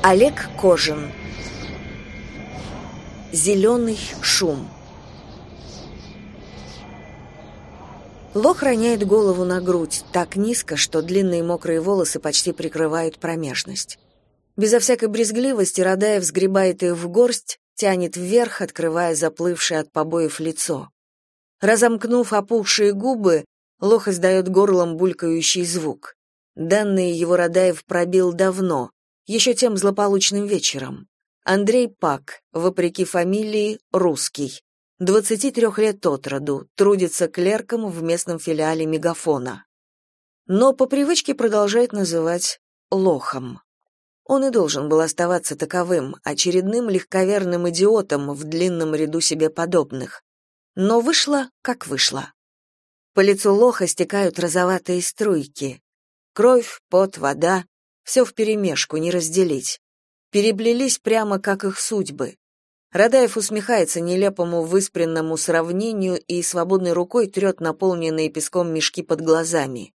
Олег Кожин. Зеленый шум. Лох роняет голову на грудь так низко, что длинные мокрые волосы почти прикрывают промежность. Безо всякой брезгливости Радаев сгребает их в горсть, тянет вверх, открывая заплывшее от побоев лицо. Разомкнув опухшие губы, Лох издает горлом булькающий звук. Данные его Радаев пробил давно, еще тем злополучным вечером. Андрей Пак, вопреки фамилии, русский. 23 лет от роду, трудится клерком в местном филиале Мегафона. Но по привычке продолжает называть Лохом. Он и должен был оставаться таковым, очередным легковерным идиотом в длинном ряду себе подобных. Но вышло, как вышло. По лицу Лоха стекают розоватые струйки. Кровь, пот, вода — все вперемешку, не разделить. Переплелись прямо как их судьбы. Радаев усмехается нелепому выспренному сравнению и свободной рукой трет наполненные песком мешки под глазами.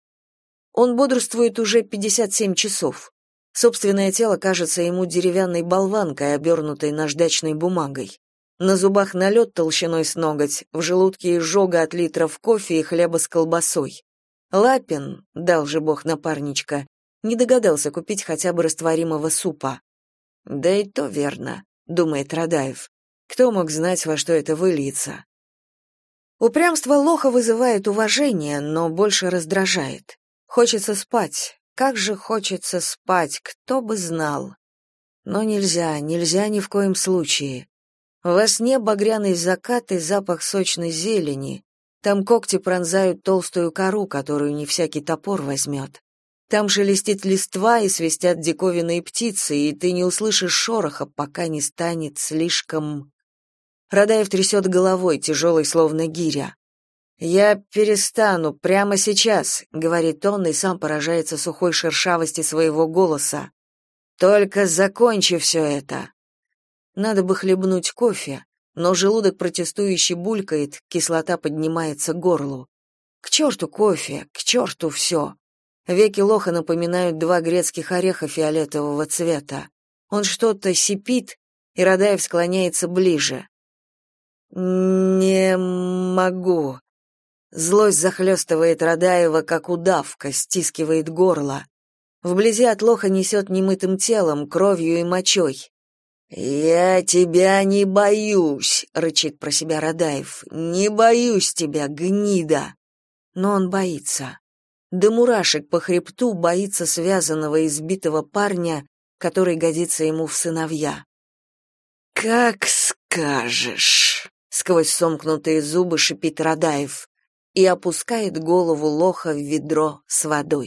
Он бодрствует уже 57 часов. Собственное тело кажется ему деревянной болванкой, обернутой наждачной бумагой. На зубах налет толщиной с ноготь, в желудке изжога от литров кофе и хлеба с колбасой. Лапин, дал же бог напарничка, не догадался купить хотя бы растворимого супа. «Да и то верно», — думает Радаев. «Кто мог знать, во что это выльется?» Упрямство Лоха вызывает уважение, но больше раздражает. Хочется спать. Как же хочется спать, кто бы знал. Но нельзя ни в коем случае. Во сне багряный закат и запах сочной зелени. Там когти пронзают толстую кору, которую не всякий топор возьмет. Там шелестит листва и свистят диковинные птицы, и ты не услышишь шороха, пока не станет слишком... Радаев трясет головой, тяжелой, словно гиря. «Я перестану прямо сейчас», — говорит он, и сам поражается сухой шершавости своего голоса. «Только закончи все это». Надо бы хлебнуть кофе, но желудок протестующе булькает, кислота поднимается к горлу. К черту кофе, к черту все. Веки Лоха напоминают два грецких ореха фиолетового цвета. Он что-то сипит, и Радаев склоняется ближе. «Не могу». Злость захлестывает Радаева, как удавка, стискивает горло. Вблизи от Лоха несет немытым телом, кровью и мочой. «Я тебя не боюсь», — рычит про себя Радаев. «Не боюсь тебя, гнида». Но он боится. До мурашек по хребту боится связанного избитого парня, который годится ему в сыновья. «Как скажешь», — сквозь сомкнутые зубы шипит Радаев и опускает голову Лоха в ведро с водой.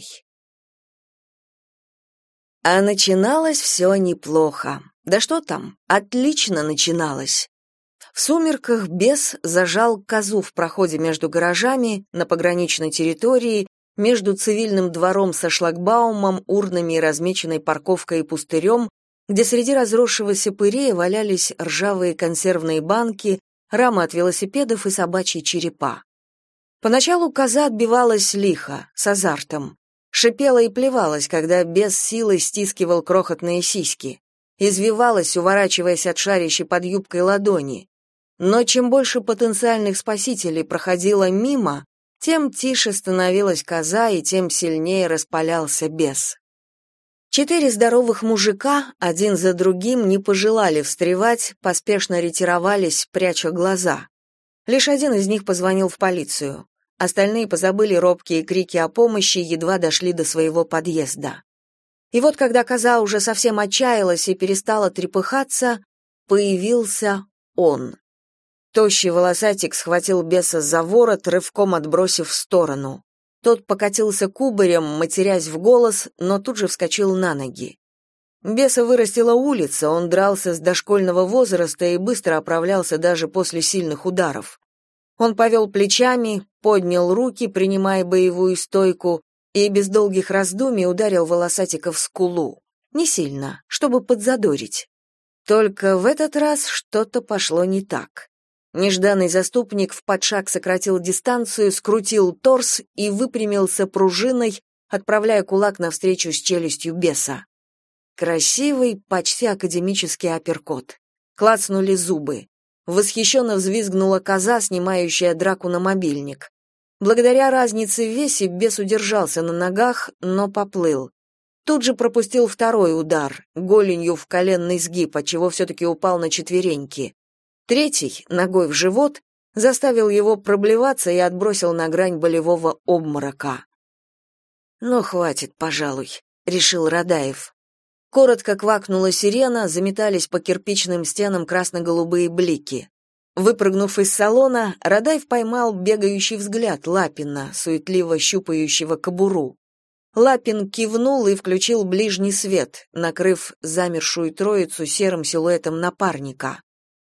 А начиналось все неплохо. Да что там, отлично начиналось. В сумерках бес зажал козу в проходе между гаражами на пограничной территории, между цивильным двором со шлагбаумом, урнами и размеченной парковкой и пустырем, где среди разросшегося пырея валялись ржавые консервные банки, рамы от велосипедов и собачьи черепа. Поначалу коза отбивалась лихо, с азартом. Шипела и плевалась, когда бес силой стискивал крохотные сиськи. Извивалась, уворачиваясь от шарящей под юбкой ладони. Но чем больше потенциальных спасителей проходило мимо, тем тише становилась коза и тем сильнее распалялся бес. 4 здоровых мужика, один за другим, не пожелали встревать, поспешно ретировались, пряча глаза. Лишь один из них позвонил в полицию. Остальные позабыли робкие крики о помощи, едва дошли до своего подъезда. И вот когда коза уже совсем отчаялась и перестала трепыхаться, появился он. Тощий волосатик схватил беса за ворот, рывком отбросив в сторону. Тот покатился кубарем, матерясь в голос, но тут же вскочил на ноги. Беса вырастила улица, он дрался с дошкольного возраста и быстро оправлялся даже после сильных ударов. Он повел плечами, поднял руки, принимая боевую стойку, и без долгих раздумий ударил волосатика в скулу. Не сильно, чтобы подзадорить. Только в этот раз что-то пошло не так. Нежданный заступник в подшаг сократил дистанцию, скрутил торс и выпрямился пружиной, отправляя кулак навстречу с челюстью беса. Красивый, почти академический апперкот. Клацнули зубы. Восхищенно взвизгнула коза, снимающая драку на мобильник. Благодаря разнице в весе бес удержался на ногах, но поплыл. Тут же пропустил второй удар, голенью в коленный сгиб, отчего все-таки упал на четвереньки. Третий, ногой в живот, заставил его проблеваться и отбросил на грань болевого обморока. «Ну, хватит, пожалуй», — решил Радаев. Коротко квакнула сирена, заметались по кирпичным стенам красно-голубые блики. Выпрыгнув из салона, Радаев поймал бегающий взгляд Лапина, суетливо щупающего кобуру. Лапин кивнул и включил ближний свет, накрыв замершую троицу серым силуэтом напарника.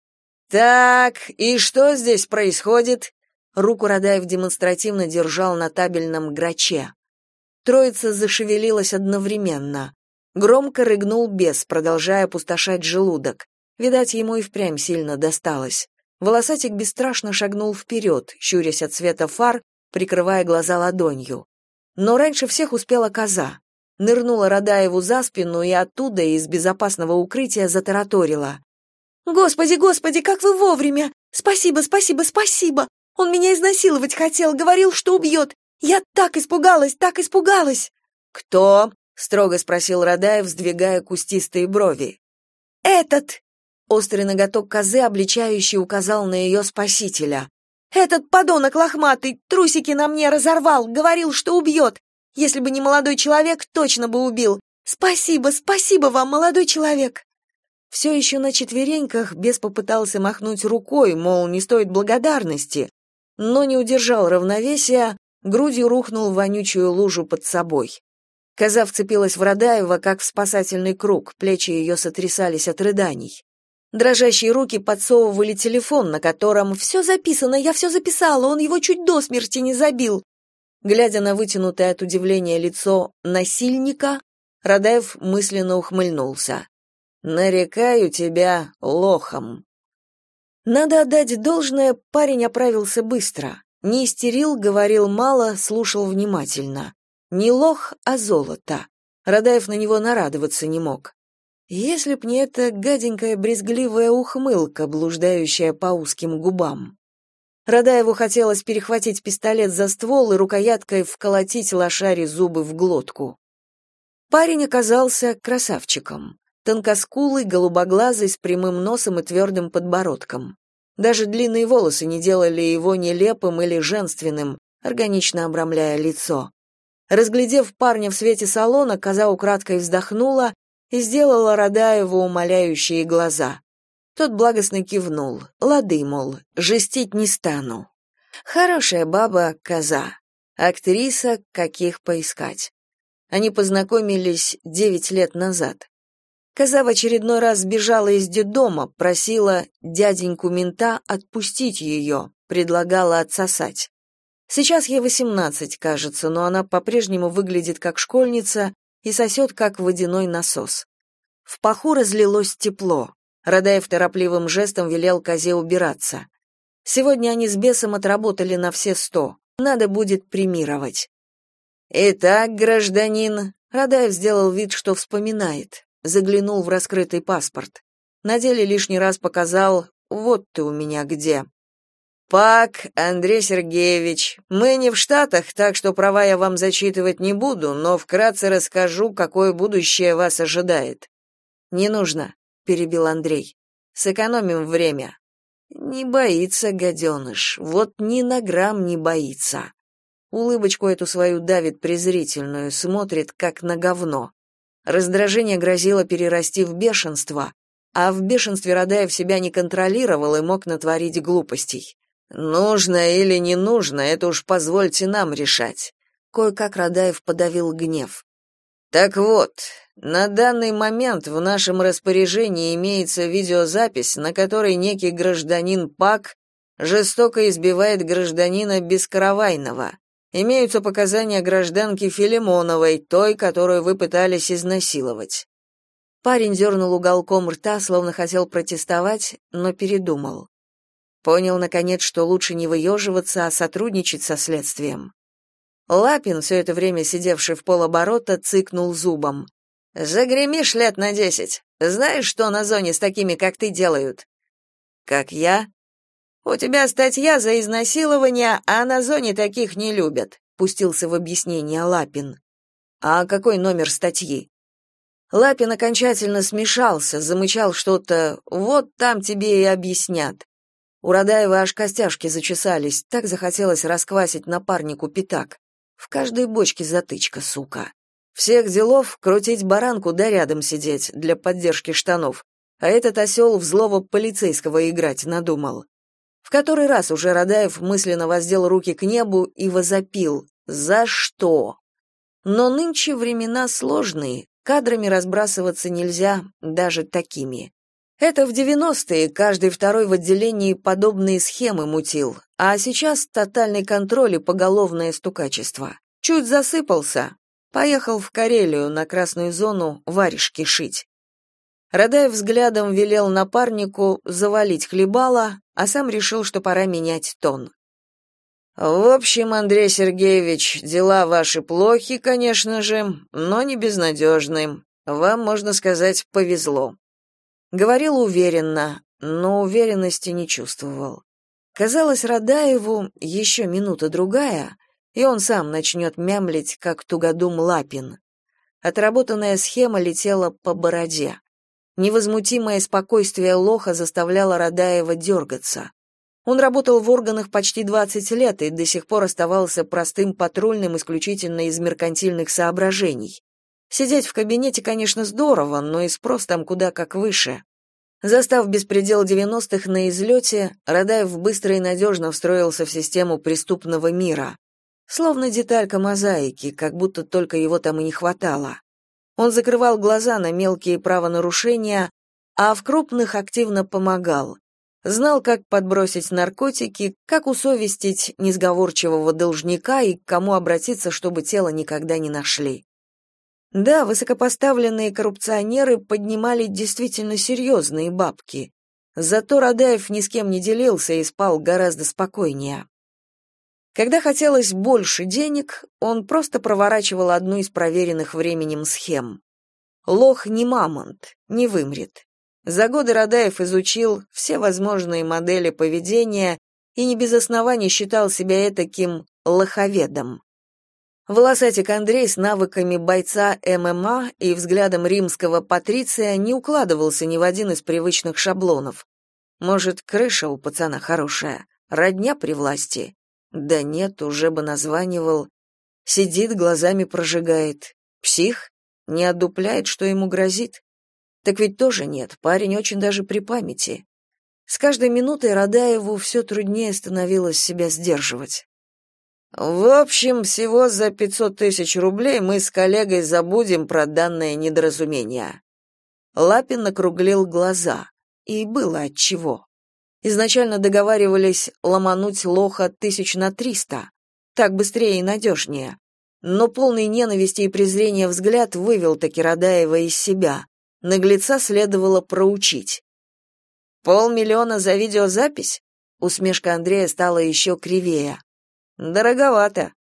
«Так, и что здесь происходит?» Руку Радаев демонстративно держал на табельном граче. Троица зашевелилась одновременно. Громко рыгнул бес, продолжая опустошать желудок. Видать, ему и впрямь сильно досталось. Волосатик бесстрашно шагнул вперед, щурясь от света фар, прикрывая глаза ладонью. Но раньше всех успела коза. Нырнула Радаеву за спину и оттуда, из безопасного укрытия, затараторила. «Господи, господи, как вы вовремя! Спасибо, спасибо, спасибо! Он меня изнасиловать хотел, говорил, что убьет! Я так испугалась, так испугалась!» «Кто?» — строго спросил Радаев, сдвигая кустистые брови. «Этот!» — острый ноготок козы, обличающий, указал на ее спасителя. «Этот подонок лохматый трусики на мне разорвал, говорил, что убьет. Если бы не молодой человек, точно бы убил. Спасибо, спасибо вам, молодой человек!» Все еще на четвереньках бес попытался махнуть рукой, мол, не стоит благодарности, но не удержал равновесия, грудью рухнул в вонючую лужу под собой. Коза вцепилась в Радаева, как в спасательный круг, плечи ее сотрясались от рыданий. Дрожащие руки подсовывали телефон, на котором «Все записано, я все записала, он его чуть до смерти не забил». Глядя на вытянутое от удивления лицо насильника, Радаев мысленно ухмыльнулся. «Нарекаю тебя лохом». Надо отдать должное, парень оправился быстро. Не истерил, говорил мало, слушал внимательно. Не лох, а золото. Радаев на него нарадоваться не мог. Если б не эта гаденькая брезгливая ухмылка, блуждающая по узким губам. Радаеву хотелось перехватить пистолет за ствол и рукояткой вколотить лошаре зубы в глотку. Парень оказался красавчиком. Тонкоскулый, голубоглазый, с прямым носом и твердым подбородком. Даже длинные волосы не делали его нелепым или женственным, органично обрамляя лицо. Разглядев парня в свете салона, коза украдкой вздохнула и сделала Радаеву умоляющие глаза. Тот благостно кивнул. Лады, мол, жестить не стану. Хорошая баба коза. Актриса, каких поискать. Они познакомились 9 лет назад. Коза в очередной раз сбежала из детдома, просила дяденьку-мента отпустить ее, предлагала отсосать. Сейчас ей 18, кажется, но она по-прежнему выглядит как школьница и сосет, как водяной насос. В паху разлилось тепло. Радаев торопливым жестом велел козе убираться. Сегодня они с бесом отработали на все 100. Надо будет премировать. «Итак, гражданин», — Радаев сделал вид, что вспоминает. Заглянул в раскрытый паспорт. На деле лишний раз показал «вот ты у меня где». «Пак, Андрей Сергеевич, мы не в Штатах, так что права я вам зачитывать не буду, но вкратце расскажу, какое будущее вас ожидает». «Не нужно», — перебил Андрей. «Сэкономим время». «Не боится, гаденыш, вот ни на грамм не боится». Улыбочку эту свою давит презрительную, смотрит, как на говно. Раздражение грозило перерасти в бешенство, а в бешенстве Радаев себя не контролировал и мог натворить глупостей. «Нужно или не нужно, это уж позвольте нам решать». Кое-как Радаев подавил гнев. «Так вот, на данный момент в нашем распоряжении имеется видеозапись, на которой некий гражданин Пак жестоко избивает гражданина Бескаравайного. Имеются показания гражданки Филимоновой, той, которую вы пытались изнасиловать». Парень дернул уголком рта, словно хотел протестовать, но передумал. Понял, наконец, что лучше не выеживаться, а сотрудничать со следствием. Лапин, все это время сидевший в полоборота, цыкнул зубом. Загремишь лет на 10. Знаешь, что на зоне с такими, как ты, делают? Как я? У тебя статья за изнасилование, а на зоне таких не любят, пустился в объяснение Лапин. А какой номер статьи? Лапин окончательно смешался, замычал что-то: "Вот там тебе и объяснят". У Радаева аж костяшки зачесались, так захотелось расквасить напарнику пятак. В каждой бочке затычка, сука. Всех делов крутить баранку да рядом сидеть для поддержки штанов, а этот осел в злого полицейского играть надумал. В который раз уже Радаев мысленно воздел руки к небу и возопил: «За что?». Но нынче времена сложные, кадрами разбрасываться нельзя, даже такими. Это в 90-е каждый второй в отделении подобные схемы мутил, а сейчас тотальный контроль и поголовное стукачество. Чуть засыпался, поехал в Карелию на красную зону варежки шить. Радаев взглядом велел напарнику завалить хлебало, а сам решил, что пора менять тон. «В общем, Андрей Сергеевич, дела ваши плохи, конечно же, но не безнадежны. Вам, можно сказать, повезло». Говорил уверенно, но уверенности не чувствовал. Казалось Радаеву, еще минута-другая, и он сам начнет мямлить, как тугодум Лапин. Отработанная схема летела по бороде. Невозмутимое спокойствие лоха заставляло Радаева дергаться. Он работал в органах почти 20 лет и до сих пор оставался простым патрульным исключительно из меркантильных соображений. Сидеть в кабинете, конечно, здорово, но и спрос там куда как выше. Застав беспредел 90-х на излете, Радаев быстро и надежно встроился в систему преступного мира. Словно деталька мозаики, как будто только его там и не хватало. Он закрывал глаза на мелкие правонарушения, а в крупных активно помогал. Знал, как подбросить наркотики, как усовестить несговорчивого должника и к кому обратиться, чтобы тело никогда не нашли. Да, высокопоставленные коррупционеры поднимали действительно серьезные бабки. Зато Радаев ни с кем не делился и спал гораздо спокойнее. Когда хотелось больше денег, он просто проворачивал одну из проверенных временем схем. Лох не мамонт, не вымрет. За годы Радаев изучил все возможные модели поведения и не без оснований считал себя этаким лоховедом. Волосатик Андрей с навыками бойца ММА и взглядом римского патриция не укладывался ни в один из привычных шаблонов. Может, крыша у пацана хорошая, родня при власти? Да нет, уже бы названивал. Сидит, глазами прожигает. Псих? Не отдупляет, что ему грозит? Так ведь тоже нет, парень очень даже при памяти. С каждой минутой Радаеву все труднее становилось себя сдерживать. В общем, всего за 500 тысяч рублей мы с коллегой забудем про данное недоразумение. Лапин округлил глаза, и было отчего. Изначально договаривались ломануть лоха 300 так быстрее и надежнее. Но полный ненависти и презрения взгляд вывел таки Радаева из себя. Наглеца следовало проучить. 500 000 за видеозапись? Усмешка Андрея стала еще кривее. Дороговато.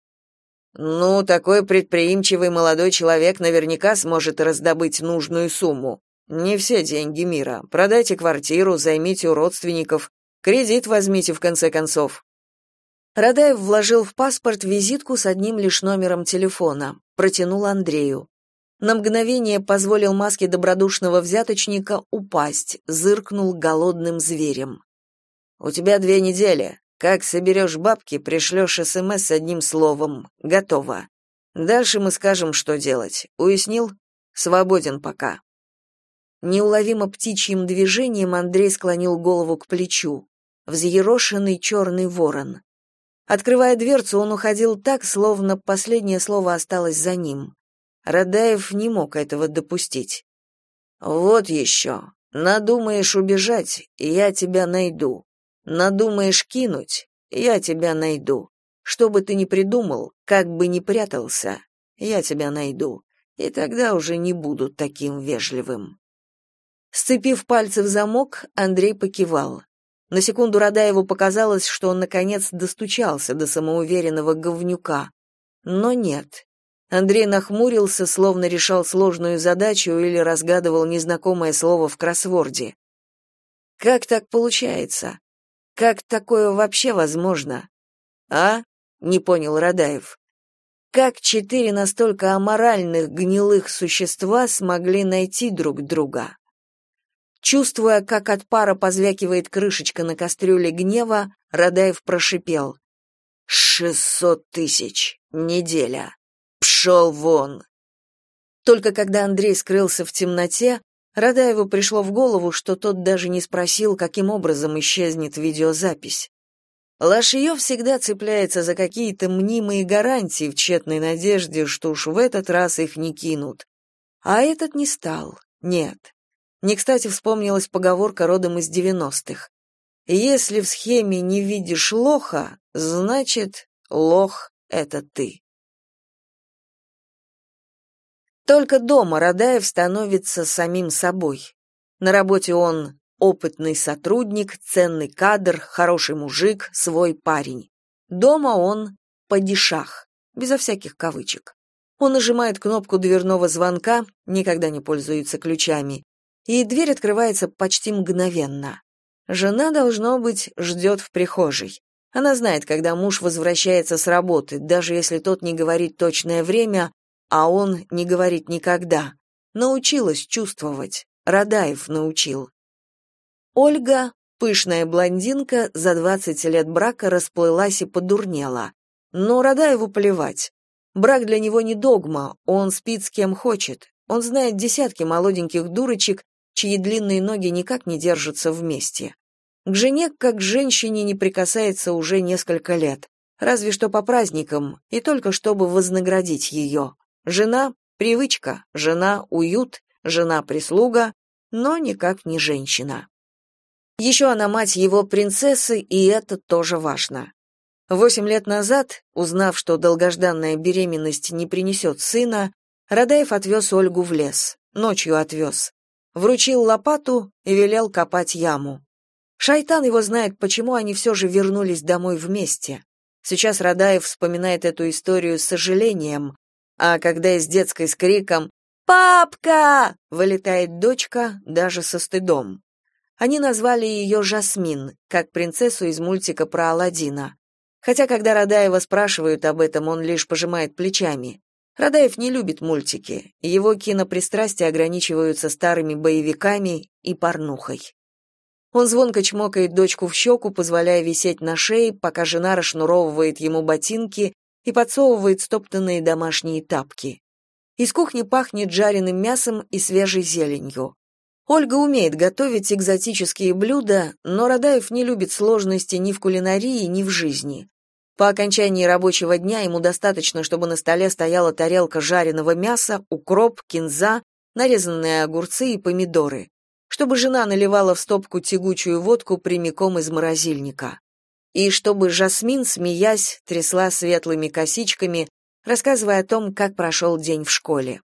Ну, такой предприимчивый молодой человек наверняка сможет раздобыть нужную сумму. Не все деньги мира. Продайте квартиру, займите у родственников, кредит возьмите в конце концов. Радаев вложил в паспорт визитку с одним лишь номером телефона, протянул Андрею. На мгновение позволил маске добродушного взяточника упасть, зыркнул голодным зверем. У тебя 2 недели. Как соберешь бабки, пришлешь СМС с одним словом. Готово. Дальше мы скажем, что делать. Уяснил? Свободен пока. Неуловимо птичьим движением Андрей склонил голову к плечу. Взъерошенный черный ворон. Открывая дверцу, он уходил так, словно последнее слово осталось за ним. Радаев не мог этого допустить. «Вот еще. Надумаешь убежать, я тебя найду. Надумаешь кинуть, я тебя найду. Что бы ты ни придумал, как бы ни прятался, я тебя найду. И тогда уже не буду таким вежливым». Сцепив пальцы в замок, Андрей покивал. На секунду Радаеву показалось, что он наконец достучался до самоуверенного говнюка. Но нет. Андрей нахмурился, словно решал сложную задачу или разгадывал незнакомое слово в кроссворде. Как так получается? Как такое вообще возможно? А? Не понял Радаев. Как 4 настолько аморальных, гнилых существа смогли найти друг друга? Чувствуя, как от пара позвякивает крышечка на кастрюле гнева, Радаев прошипел: 600 тысяч, неделя. Пшел вон. Только когда Андрей скрылся в темноте, Радаеву пришло в голову, что тот даже не спросил, каким образом исчезнет видеозапись. Лашиев всегда цепляется за какие-то мнимые гарантии в тщетной надежде, что уж в этот раз их не кинут. А этот не стал. Нет. Не кстати вспомнилась поговорка родом из 90-х. Если в схеме не видишь лоха, значит, лох — это ты. Только дома Радаев становится самим собой. На работе он опытный сотрудник, ценный кадр, хороший мужик, свой парень. Дома он падишах, безо всяких кавычек. Он нажимает кнопку дверного звонка, никогда не пользуется ключами, и дверь открывается почти мгновенно. Жена, должно быть, ждет в прихожей. Она знает, когда муж возвращается с работы, даже если тот не говорит точное время, а он не говорит никогда. Научилась чувствовать. Радаев научил. Ольга, пышная блондинка, за 20 лет брака расплылась и подурнела. Но Радаеву плевать. Брак для него не догма, он спит с кем хочет. Он знает десятки молоденьких дурочек, чьи длинные ноги никак не держатся вместе. К жене, как к женщине, не прикасается уже несколько лет, разве что по праздникам, и только чтобы вознаградить ее. Жена — привычка, жена — уют, жена — прислуга, но никак не женщина. Еще она мать его принцессы, и это тоже важно. 8 лет назад, узнав, что долгожданная беременность не принесет сына, Радаев отвез Ольгу в лес, ночью отвез. Вручил лопату и велел копать яму. Шайтан его знает, почему они все же вернулись домой вместе. Сейчас Радаев вспоминает эту историю с сожалением, а когда из детской с криком «Папка!» вылетает дочка, даже со стыдом. Они назвали ее Жасмин, как принцессу из мультика про Аладдина. Хотя, когда Радаева спрашивают об этом, он лишь пожимает плечами. Радаев не любит мультики, его кинопристрастия ограничиваются старыми боевиками и порнухой. Он звонко чмокает дочку в щеку, позволяя висеть на шее, пока жена расшнуровывает ему ботинки и подсовывает стоптанные домашние тапки. Из кухни пахнет жареным мясом и свежей зеленью. Ольга умеет готовить экзотические блюда, но Радаев не любит сложности ни в кулинарии, ни в жизни. По окончании рабочего дня ему достаточно, чтобы на столе стояла тарелка жареного мяса, укроп, кинза, нарезанные огурцы и помидоры, чтобы жена наливала в стопку тягучую водку прямиком из морозильника, и чтобы Жасмин, смеясь, трясла светлыми косичками, рассказывая о том, как прошел день в школе.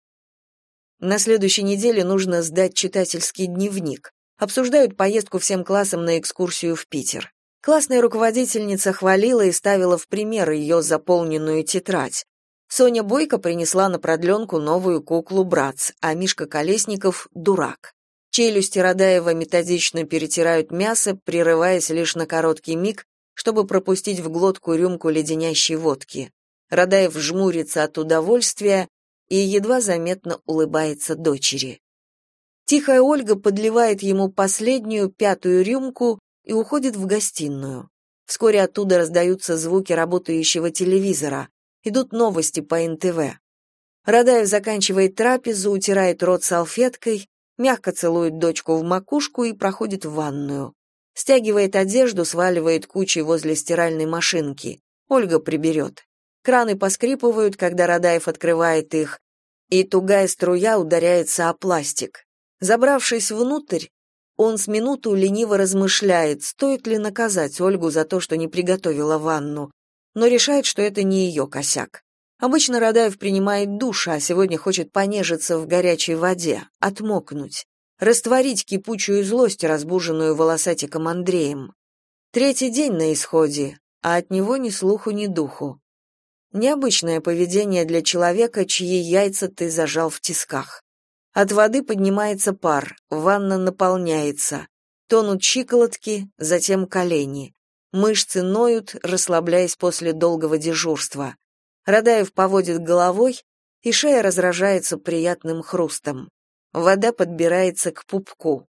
На следующей неделе нужно сдать читательский дневник. Обсуждают поездку всем классом на экскурсию в Питер. Классная руководительница хвалила и ставила в пример ее заполненную тетрадь. Соня Бойко принесла на продленку новую куклу Братц, а Мишка Колесников — дурак. Челюсти Радаева методично перетирают мясо, прерываясь лишь на короткий миг, чтобы пропустить в глотку рюмку леденящей водки. Радаев жмурится от удовольствия и едва заметно улыбается дочери. Тихая Ольга подливает ему последнюю, 5-ю рюмку и уходит в гостиную. Вскоре оттуда раздаются звуки работающего телевизора. Идут новости по НТВ. Радаев заканчивает трапезу, утирает рот салфеткой, мягко целует дочку в макушку и проходит в ванную. Стягивает одежду, сваливает кучей возле стиральной машинки. Ольга приберет. Краны поскрипывают, когда Радаев открывает их, и тугая струя ударяется о пластик. Забравшись внутрь, он с минуту лениво размышляет, стоит ли наказать Ольгу за то, что не приготовила ванну, но решает, что это не ее косяк. Обычно Радаев принимает душ, а сегодня хочет понежиться в горячей воде, отмокнуть, растворить кипучую злость, разбуженную волосатиком Андреем. 3-й день на исходе, а от него ни слуху, ни духу. Необычное поведение для человека, чьи яйца ты зажал в тисках. От воды поднимается пар, ванна наполняется. Тонут щиколотки, затем колени. Мышцы ноют, расслабляясь после долгого дежурства. Радаев поводит головой, и шея разражается приятным хрустом. Вода подбирается к пупку.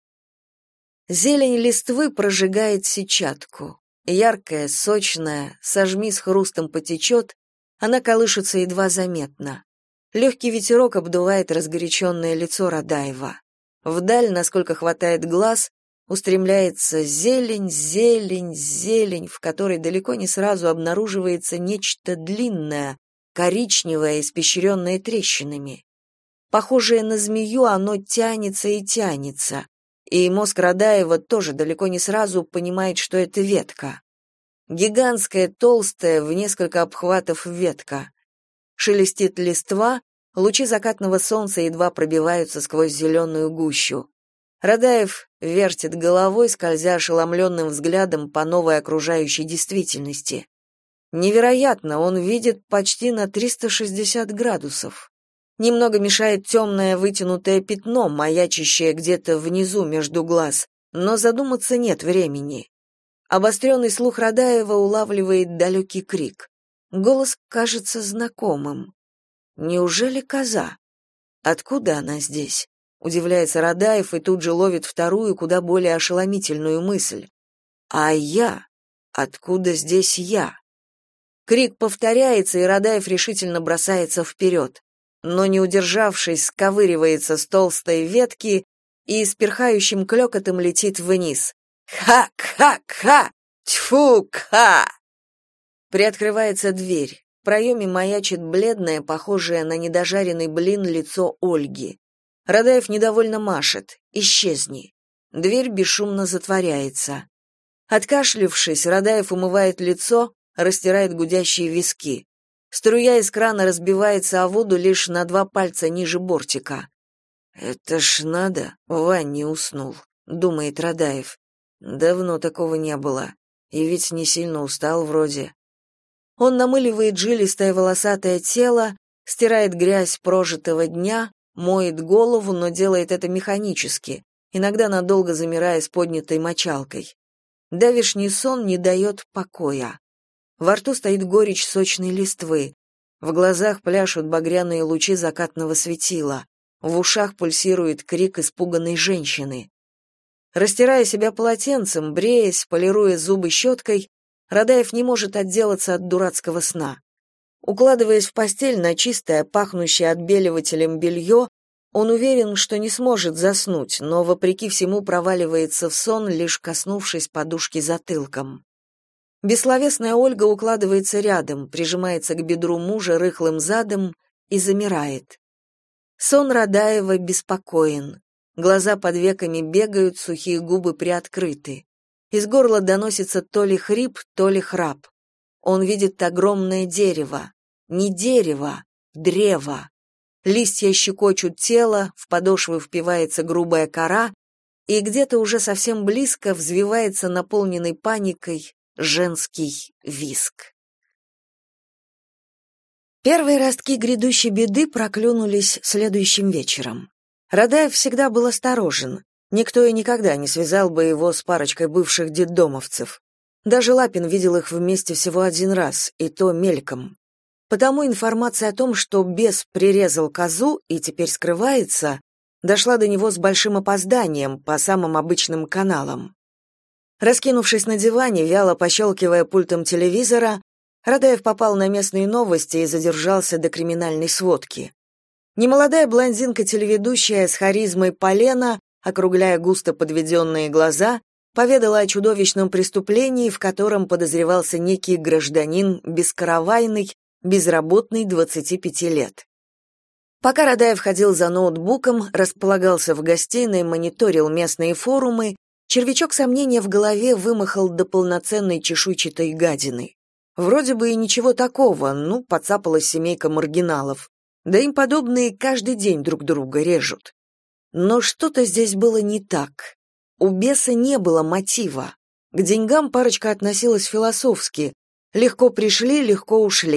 Зелень листвы прожигает сетчатку. Яркая, сочная, сожми с хрустом потечет, она колышется едва заметно. Легкий ветерок обдувает разгоряченное лицо Радаева. Вдаль, насколько хватает глаз, устремляется зелень, зелень, зелень, в которой далеко не сразу обнаруживается нечто длинное, коричневое, испещренное трещинами. Похожее на змею, оно тянется и тянется, и мозг Радаева тоже далеко не сразу понимает, что это ветка. Гигантская, толстая, в несколько обхватов ветка. Шелестит листва, лучи закатного солнца едва пробиваются сквозь зеленую гущу. Радаев вертит головой, скользя ошеломленным взглядом по новой окружающей действительности. Невероятно, он видит почти на 360 градусов. Немного мешает темное вытянутое пятно, маячащее где-то внизу между глаз, но задуматься нет времени. Обостренный слух Радаева улавливает далекий крик. Голос кажется знакомым. Неужели коза? Откуда она здесь? Удивляется Радаев и тут же ловит вторую, куда более ошеломительную мысль. А я? Откуда здесь я? Крик повторяется, и Радаев решительно бросается вперед. Но, не удержавшись, сковыривается с толстой ветки и с перхающим клёкотом летит вниз. «Ха-ха-ха! Тьфу-ха!» Приоткрывается дверь. В проеме маячит бледное, похожее на недожаренный блин лицо Ольги. Радаев недовольно машет. «Исчезни». Дверь бесшумно затворяется. Откашлившись, Радаев умывает лицо, растирает гудящие виски. Струя из крана разбивается о воду лишь на 2 пальца ниже бортика. «Это ж надо, в ванне уснул», — думает Радаев. «Давно такого не было. И ведь не сильно устал вроде». Он намыливает жилистое волосатое тело, стирает грязь прожитого дня, моет голову, но делает это механически, иногда надолго замирая с поднятой мочалкой. Давишний сон не дает покоя. Во рту стоит горечь сочной листвы. В глазах пляшут багряные лучи закатного светила. В ушах пульсирует крик испуганной женщины. Растирая себя полотенцем, бреясь, полируя зубы щеткой, Радаев не может отделаться от дурацкого сна. Укладываясь в постель на чистое, пахнущее отбеливателем белье, он уверен, что не сможет заснуть, но, вопреки всему, проваливается в сон, лишь коснувшись подушки затылком. Бессловесная Ольга укладывается рядом, прижимается к бедру мужа рыхлым задом и замирает. Сон Радаева беспокоен. Глаза под веками бегают, сухие губы приоткрыты. Из горла доносится то ли хрип, то ли храп. Он видит огромное дерево. Не дерево, древо. Листья щекочут тело, в подошвы впивается грубая кора, и где-то уже совсем близко взвивается наполненный паникой женский визг. Первые ростки грядущей беды проклюнулись следующим вечером. Радаев всегда был осторожен. Никто и никогда не связал бы его с парочкой бывших детдомовцев. Даже Лапин видел их вместе всего 1 раз, и то мельком. Потому информация о том, что бес прирезал козу и теперь скрывается, дошла до него с большим опозданием по самым обычным каналам. Раскинувшись на диване, вяло пощелкивая пультом телевизора, Радаев попал на местные новости и задержался до криминальной сводки. Немолодая блондинка-телеведущая с харизмой полена, округляя густо подведенные глаза, поведала о чудовищном преступлении, в котором подозревался некий гражданин бескаравайный, безработный 25 лет. Пока Радаев ходил за ноутбуком, располагался в гостиной, мониторил местные форумы, червячок сомнения в голове вымахал до полноценной чешуйчатой гадины. Вроде бы и ничего такого, подцапалась семейка маргиналов. Да им подобные каждый день друг друга режут. Но что-то здесь было не так. У беса не было мотива. К деньгам парочка относилась философски. Легко пришли, легко ушли.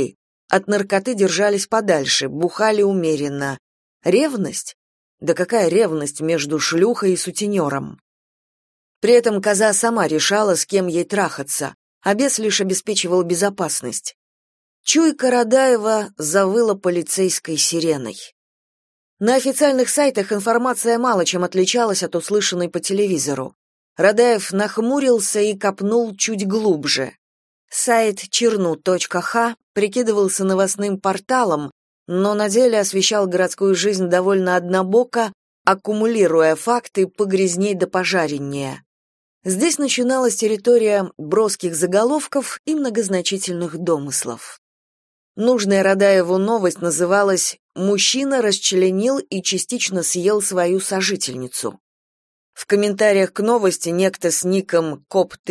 От наркоты держались подальше, бухали умеренно. Ревность? Да какая ревность между шлюхой и сутенером? При этом коза сама решала, с кем ей трахаться, а бес лишь обеспечивал безопасность. Чуйка Радаева завыла полицейской сиреной. На официальных сайтах информация мало чем отличалась от услышанной по телевизору. Радаев нахмурился и копнул чуть глубже. Сайт черну.х прикидывался новостным порталом, но на деле освещал городскую жизнь довольно однобоко, аккумулируя факты погрязней да пожареннее. Здесь начиналась территория броских заголовков и многозначительных домыслов. Нужная Радаеву новость называлась «Мужчина расчленил и частично съел свою сожительницу». В комментариях к новости некто с ником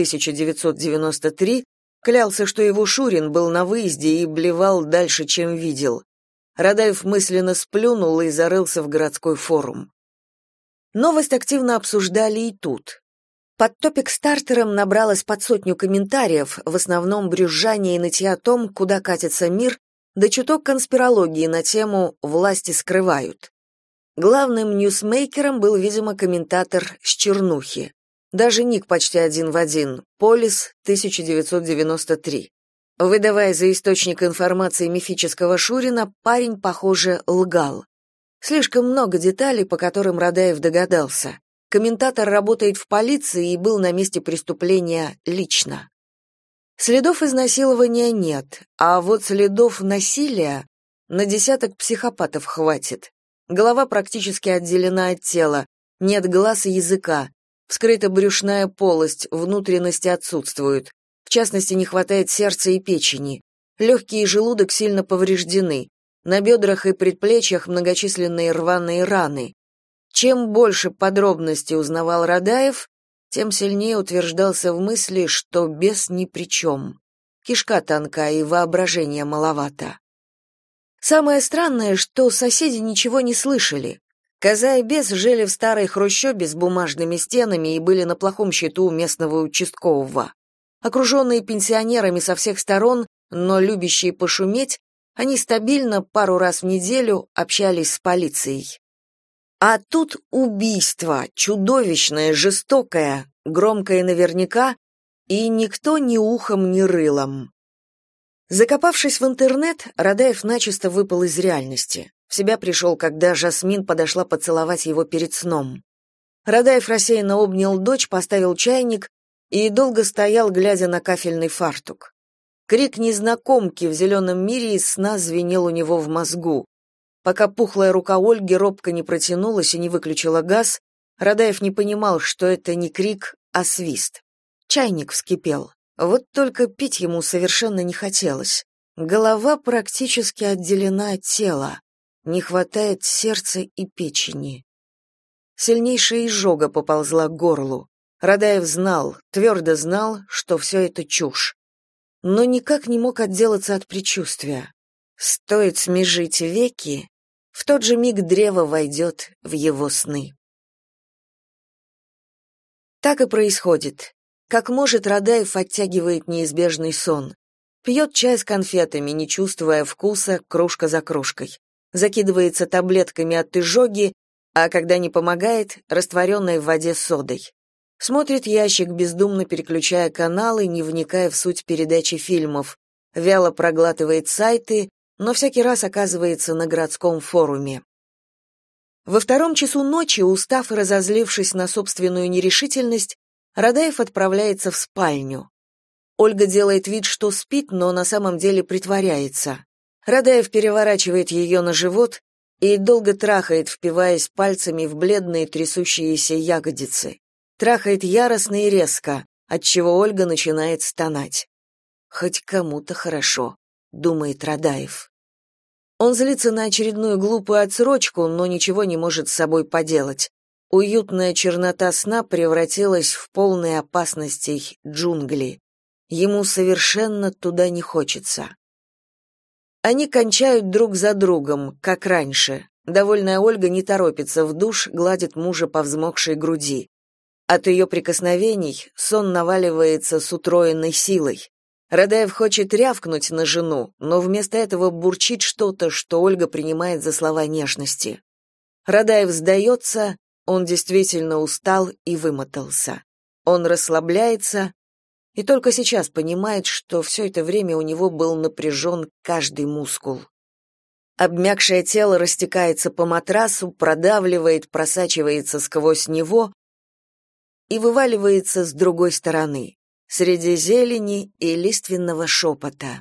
КОП-1993 клялся, что его Шурин был на выезде и блевал дальше, чем видел. Радаев мысленно сплюнул и зарылся в городской форум. Новость активно обсуждали и тут. Под топик-стартером набралось под 100 комментариев, в основном брюзжание и нытья о том, куда катится мир, да чуток конспирологии на тему «власти скрывают». Главным ньюсмейкером был, видимо, комментатор с Чернухи. Даже ник почти один в один — Полис 1993. Выдавая за источник информации мифического Шурина, парень, похоже, лгал. Слишком много деталей, по которым Радаев догадался. Комментатор работает в полиции и был на месте преступления лично. Следов изнасилования нет, а вот следов насилия на десяток психопатов хватит. Голова практически отделена от тела, нет глаз и языка, вскрыта брюшная полость, внутренности отсутствуют. В частности, не хватает сердца и печени. Легкие и желудок сильно повреждены. На бедрах и предплечьях многочисленные рваные раны. Чем больше подробностей узнавал Радаев, тем сильнее утверждался в мысли, что бес ни при чем. Кишка тонка и воображения маловато. Самое странное, что соседи ничего не слышали. Коза и бес жили в старой хрущебе с бумажными стенами и были на плохом счету у местного участкового. Окруженные пенсионерами со всех сторон, но любящие пошуметь, они стабильно пару раз в неделю общались с полицией. А тут убийство, чудовищное, жестокое, громкое наверняка, и никто ни ухом, ни рылом. Закопавшись в интернет, Радаев начисто выпал из реальности. В себя пришел, когда Жасмин подошла поцеловать его перед сном. Радаев рассеянно обнял дочь, поставил чайник и долго стоял, глядя на кафельный фартук. Крик незнакомки в зеленом мире из сна звенел у него в мозгу. Пока пухлая рука Ольги робко не протянулась и не выключила газ, Радаев не понимал, что это не крик, а свист. Чайник вскипел. Вот только пить ему совершенно не хотелось. Голова практически отделена от тела. Не хватает сердца и печени. Сильнейшая изжога поползла к горлу. Радаев знал, твердо знал, что все это чушь. Но никак не мог отделаться от предчувствия. Стоит смежить веки, в тот же миг древо войдет в его сны. Так и происходит. Как может, Радаев оттягивает неизбежный сон. Пьет чай с конфетами, не чувствуя вкуса, кружка за кружкой. Закидывается таблетками от изжоги, а когда не помогает, растворенной в воде содой. Смотрит ящик, бездумно переключая каналы, не вникая в суть передачи фильмов. Вяло проглатывает сайты, но всякий раз оказывается на городском форуме. Во 2 часу ночи, устав и разозлившись на собственную нерешительность, Радаев отправляется в спальню. Ольга делает вид, что спит, но на самом деле притворяется. Радаев переворачивает ее на живот и долго трахает, впиваясь пальцами в бледные трясущиеся ягодицы. Трахает яростно и резко, отчего Ольга начинает стонать. «Хоть кому-то хорошо», — думает Радаев. Он злится на очередную глупую отсрочку, но ничего не может с собой поделать. Уютная чернота сна превратилась в полные опасностей джунгли. Ему совершенно туда не хочется. Они кончают друг за другом, как раньше. Довольная Ольга не торопится в душ, гладит мужа по взмокшей груди. От ее прикосновений сон наваливается с утроенной силой. Радаев хочет рявкнуть на жену, но вместо этого бурчит что-то, что Ольга принимает за слова нежности. Радаев сдается, он действительно устал и вымотался. Он расслабляется и только сейчас понимает, что все это время у него был напряжен каждый мускул. Обмякшее тело растекается по матрасу, продавливает, просачивается сквозь него и вываливается с другой стороны, среди зелени и лиственного шепота.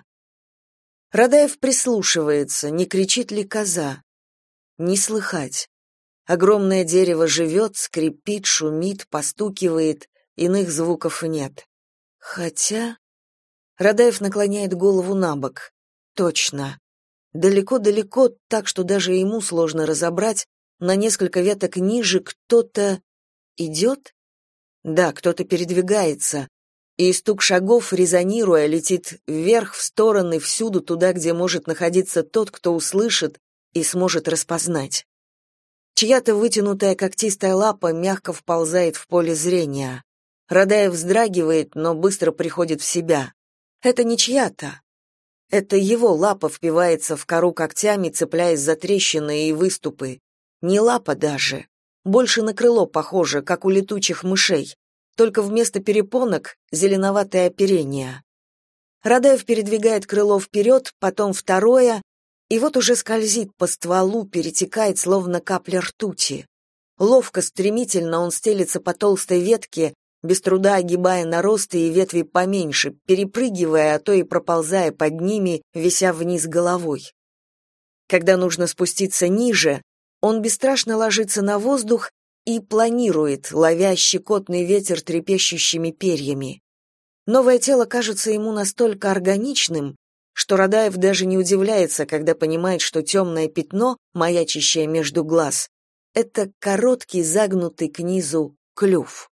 Радаев прислушивается, не кричит ли коза. Не слыхать. Огромное дерево живет, скрипит, шумит, постукивает, иных звуков нет. Хотя... Радаев наклоняет голову набок. Точно. Далеко-далеко, так что даже ему сложно разобрать, на несколько веток ниже кто-то идет? Да, кто-то передвигается, и стук шагов, резонируя, летит вверх, в стороны, всюду туда, где может находиться тот, кто услышит и сможет распознать. Чья-то вытянутая когтистая лапа мягко вползает в поле зрения. Радаев вздрагивает, но быстро приходит в себя. Это не чья-то. Это его лапа впивается в кору когтями, цепляясь за трещины и выступы. Не лапа даже. Больше на крыло похоже, как у летучих мышей. Только вместо перепонок зеленоватое оперение. Радаев передвигает крыло вперед, потом второе, и вот уже скользит по стволу, перетекает, словно капля ртути. Ловко, стремительно он стелется по толстой ветке, без труда огибая наросты и ветви поменьше, перепрыгивая, а то и проползая под ними, вися вниз головой. Когда нужно спуститься ниже, он бесстрашно ложится на воздух и планирует, ловя щекотный ветер трепещущими перьями. Новое тело кажется ему настолько органичным, что Радаев даже не удивляется, когда понимает, что темное пятно, маячащее между глаз, это короткий, загнутый к низу клюв.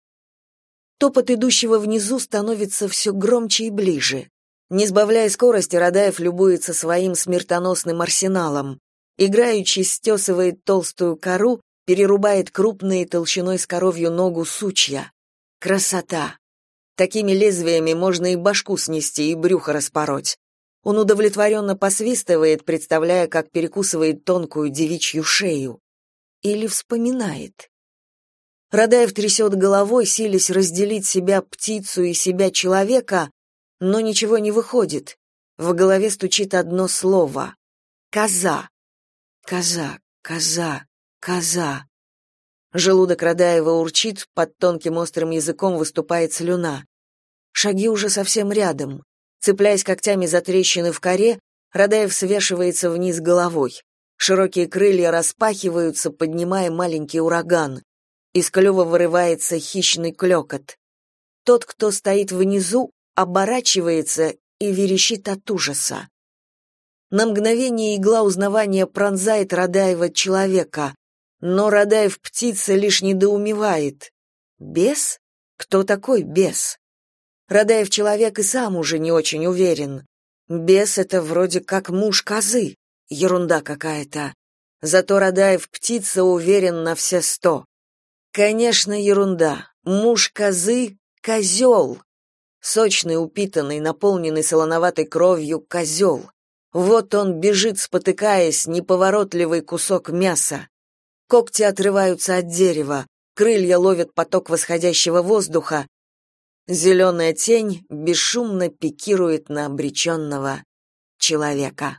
Топот идущего внизу становится все громче и ближе. Не сбавляя скорости, Радаев любуется своим смертоносным арсеналом. Играючи стесывает толстую кору, перерубает крупные толщиной с коровью ногу сучья. Красота! Такими лезвиями можно и башку снести, и брюхо распороть. Он удовлетворенно посвистывает, представляя, как перекусывает тонкую девичью шею. Или вспоминает. Радаев трясет головой, силясь разделить себя птицу и себя человека, но ничего не выходит. В голове стучит одно слово — коза. Коза, коза, коза. Желудок Радаева урчит, под тонким острым языком выступает слюна. Шаги уже совсем рядом. Цепляясь когтями за трещины в коре, Радаев свешивается вниз головой. Широкие крылья распахиваются, поднимая маленький ураган. Из клюва вырывается хищный клёкот. Тот, кто стоит внизу, оборачивается и верещит от ужаса. На мгновение игла узнавания пронзает Радаева человека, но Радаев птица лишь недоумевает. Бес? Кто такой бес? Радаев человек и сам уже не очень уверен. Бес — это вроде как муж козы. Ерунда какая-то. Зато Радаев птица уверен на все 100. Конечно, ерунда. Муж козы — козел. Сочный, упитанный, наполненный солоноватой кровью козел. Вот он бежит, спотыкаясь, неповоротливый кусок мяса. Когти отрываются от дерева, крылья ловят поток восходящего воздуха. Зеленая тень бесшумно пикирует на обреченного человека.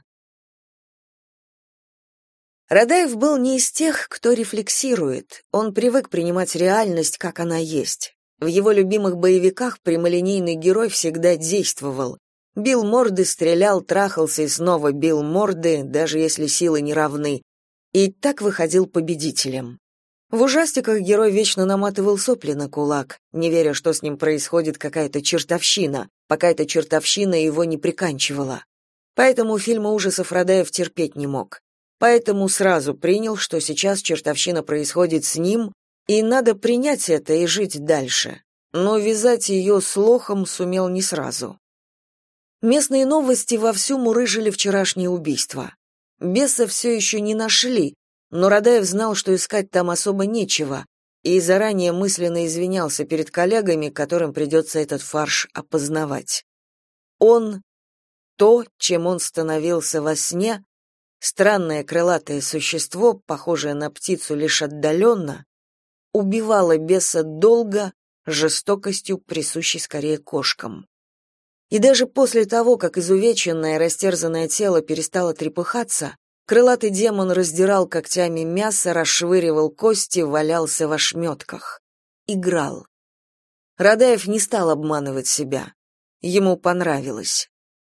Радаев был не из тех, кто рефлексирует. Он привык принимать реальность, как она есть. В его любимых боевиках прямолинейный герой всегда действовал. Бил морды, стрелял, трахался и снова бил морды, даже если силы не равны. И так выходил победителем. В ужастиках герой вечно наматывал сопли на кулак, не веря, что с ним происходит какая-то чертовщина, пока эта чертовщина его не приканчивала. Поэтому фильмы ужасов Радаев терпеть не мог. Поэтому сразу принял, что сейчас чертовщина происходит с ним, и надо принять это и жить дальше. Но вязать ее с лохом сумел не сразу. Местные новости вовсю мурыжили вчерашнее убийство. Беса все еще не нашли, но Радаев знал, что искать там особо нечего, и заранее мысленно извинялся перед коллегами, которым придется этот фарш опознавать. Он — то, чем он становился во сне, странное крылатое существо, похожее на птицу лишь отдаленно, убивало беса долго, жестокостью, присущей скорее кошкам. И даже после того, как изувеченное, растерзанное тело перестало трепыхаться, крылатый демон раздирал когтями мясо, расшвыривал кости, валялся в ошметках. Играл. Радаев не стал обманывать себя. Ему понравилось.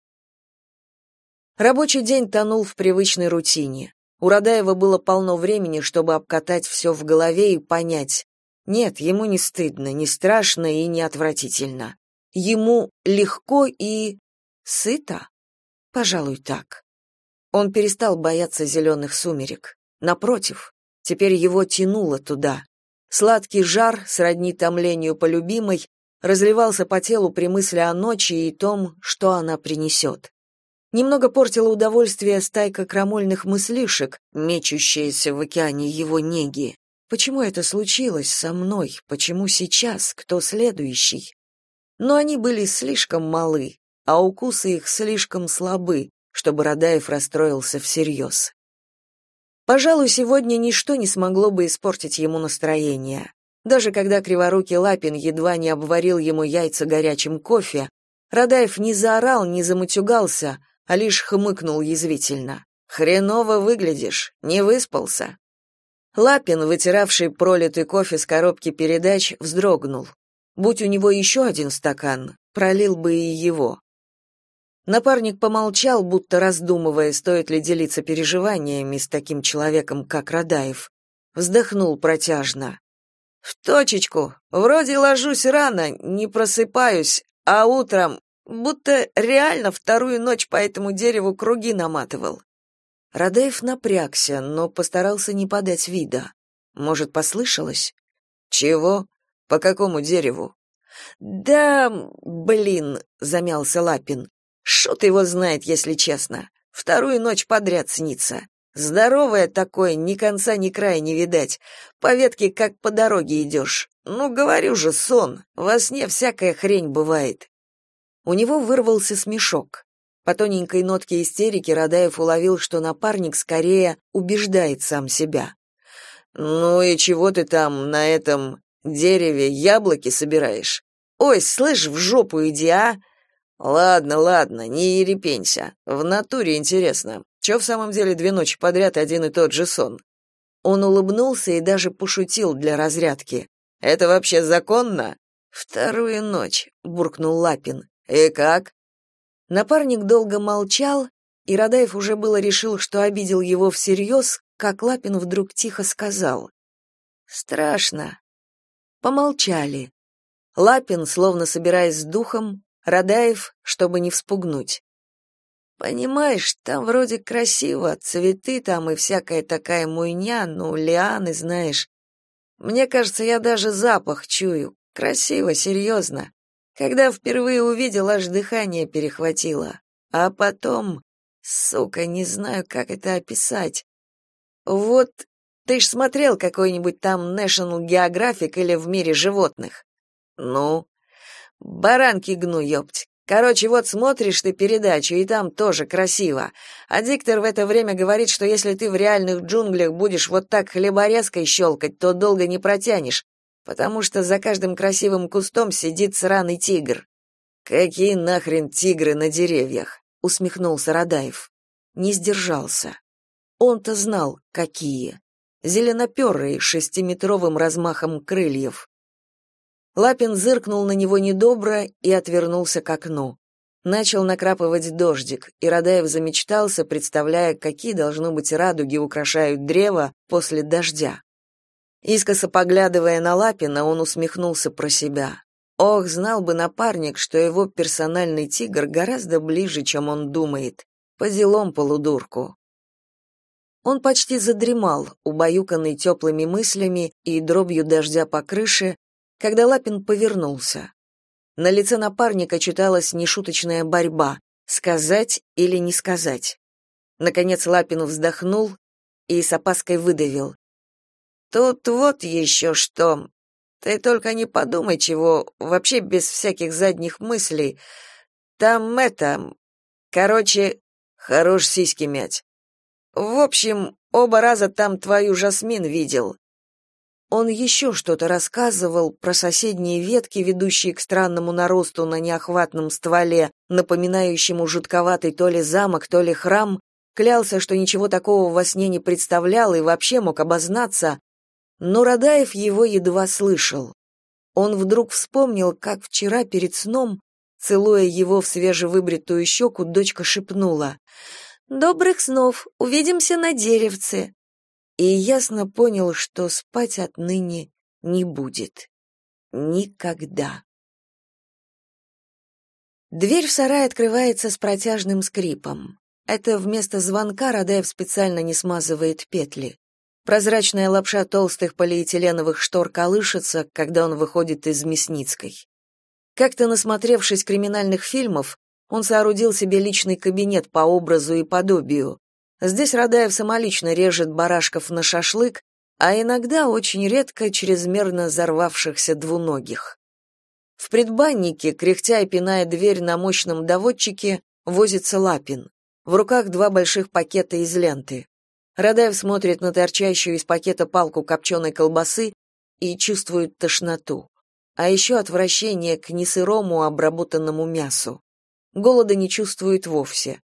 Рабочий день тонул в привычной рутине. У Радаева было полно времени, чтобы обкатать все в голове и понять. Нет, ему не стыдно, не страшно и не отвратительно. Ему легко и сыто? Пожалуй, так. Он перестал бояться зеленых сумерек. Напротив, теперь его тянуло туда. Сладкий жар, сродни томлению по любимой, разливался по телу при мысли о ночи и том, что она принесет. Немного портило удовольствие стайка крамольных мыслишек, мечущаяся в океане его неги. Почему это случилось со мной? Почему сейчас? Кто следующий? Но они были слишком малы, а укусы их слишком слабы, чтобы Радаев расстроился всерьез. Пожалуй, сегодня ничто не смогло бы испортить ему настроение. Даже когда криворукий Лапин едва не обварил ему яйца горячим кофе, Радаев не заорал, не замутюгался, а лишь хмыкнул язвительно. «Хреново выглядишь, не выспался?» Лапин, вытиравший пролитый кофе с коробки передач, вздрогнул. Будь у него еще один стакан, пролил бы и его. Напарник помолчал, будто раздумывая, стоит ли делиться переживаниями с таким человеком, как Радаев. Вздохнул протяжно. «В точечку. Вроде ложусь рано, не просыпаюсь, а утром будто реально вторую ночь по этому дереву круги наматывал». Радаев напрягся, но постарался не подать вида. Может, послышалось? «Чего? По какому дереву?» «Да, блин», — замялся Лапин. «Шут его знает, если честно. Вторую ночь подряд снится. Здоровое такое, ни конца, ни края не видать. По ветке, как по дороге идешь. Ну, говорю же, сон. Во сне всякая хрень бывает». У него вырвался смешок. По тоненькой нотке истерики Радаев уловил, что напарник скорее убеждает сам себя. «Ну и чего ты там на этом дереве яблоки собираешь? Ой, слышь, в жопу иди, а!» «Ладно, ладно, не ерепенься. В натуре интересно. Чё в самом деле 2 ночи подряд один и тот же сон?» Он улыбнулся и даже пошутил для разрядки. «Это вообще законно?» «Вторую ночь», — буркнул Лапин. «И как?» Напарник долго молчал, и Радаев уже было решил, что обидел его всерьез, как Лапин вдруг тихо сказал. «Страшно». Помолчали. Лапин, словно собираясь с духом, Радаев, чтобы не вспугнуть. «Понимаешь, там вроде красиво, цветы там и всякая такая муйня, ну, лианы, знаешь. Мне кажется, я даже запах чую. Красиво, серьезно. Когда впервые увидел, аж дыхание перехватило. А потом, сука, не знаю, как это описать. Вот, ты ж смотрел какой-нибудь там National Geographic или «В мире животных»? Ну? Баранки гну, ёпть. Короче, вот смотришь ты передачу, и там тоже красиво. А диктор в это время говорит, что если ты в реальных джунглях будешь вот так хлеборезкой щелкать, то долго не протянешь, потому что за каждым красивым кустом сидит сраный тигр. «Какие нахрен тигры на деревьях?» — усмехнулся Радаев. Не сдержался. Он-то знал, какие. Зеленоперые, 6-метровым размахом крыльев. Лапин зыркнул на него недобро и отвернулся к окну. Начал накрапывать дождик, и Радаев замечтался, представляя, какие, должно быть, радуги украшают древо после дождя. Искоса поглядывая на Лапина, он усмехнулся про себя. Ох, знал бы напарник, что его персональный тигр гораздо ближе, чем он думает. По делам полудурку. Он почти задремал, убаюканный теплыми мыслями и дробью дождя по крыше, когда Лапин повернулся. На лице напарника читалась нешуточная борьба — сказать или не сказать. Наконец Лапин вздохнул и с опаской выдавил. «Тут вот еще что. Ты только не подумай чего, вообще без всяких задних мыслей. там это... Короче, хорош сиськи мять. В общем, оба раза там твою Жасмин видел». Он еще что-то рассказывал про соседние ветки, ведущие к странному наросту на неохватном стволе, напоминающему жутковатый то ли замок, то ли храм, клялся, что ничего такого во сне не представлял и вообще мог обознаться, но Радаев его едва слышал. Он вдруг вспомнил, как вчера перед сном, целуя его в свежевыбритую щеку, дочка шепнула: «Добрых снов, увидимся на деревце», и ясно понял, что спать отныне не будет. Никогда. Дверь в сарай открывается с протяжным скрипом. Это вместо звонка Радаев специально не смазывает петли. Прозрачная лапша толстых полиэтиленовых штор колышется, когда он выходит из Мясницкой. Как-то насмотревшись криминальных фильмов, он соорудил себе личный кабинет по образу и подобию. Здесь Радаев самолично режет барашков на шашлык, а иногда, очень редко, чрезмерно взорвавшихся двуногих. В предбаннике, кряхтя и пиная дверь на мощном доводчике, возится Лапин. В руках 2 больших пакета из ленты. Радаев смотрит на торчащую из пакета палку копченой колбасы и чувствует тошноту. А еще отвращение к несырому обработанному мясу. Голода не чувствует вовсе.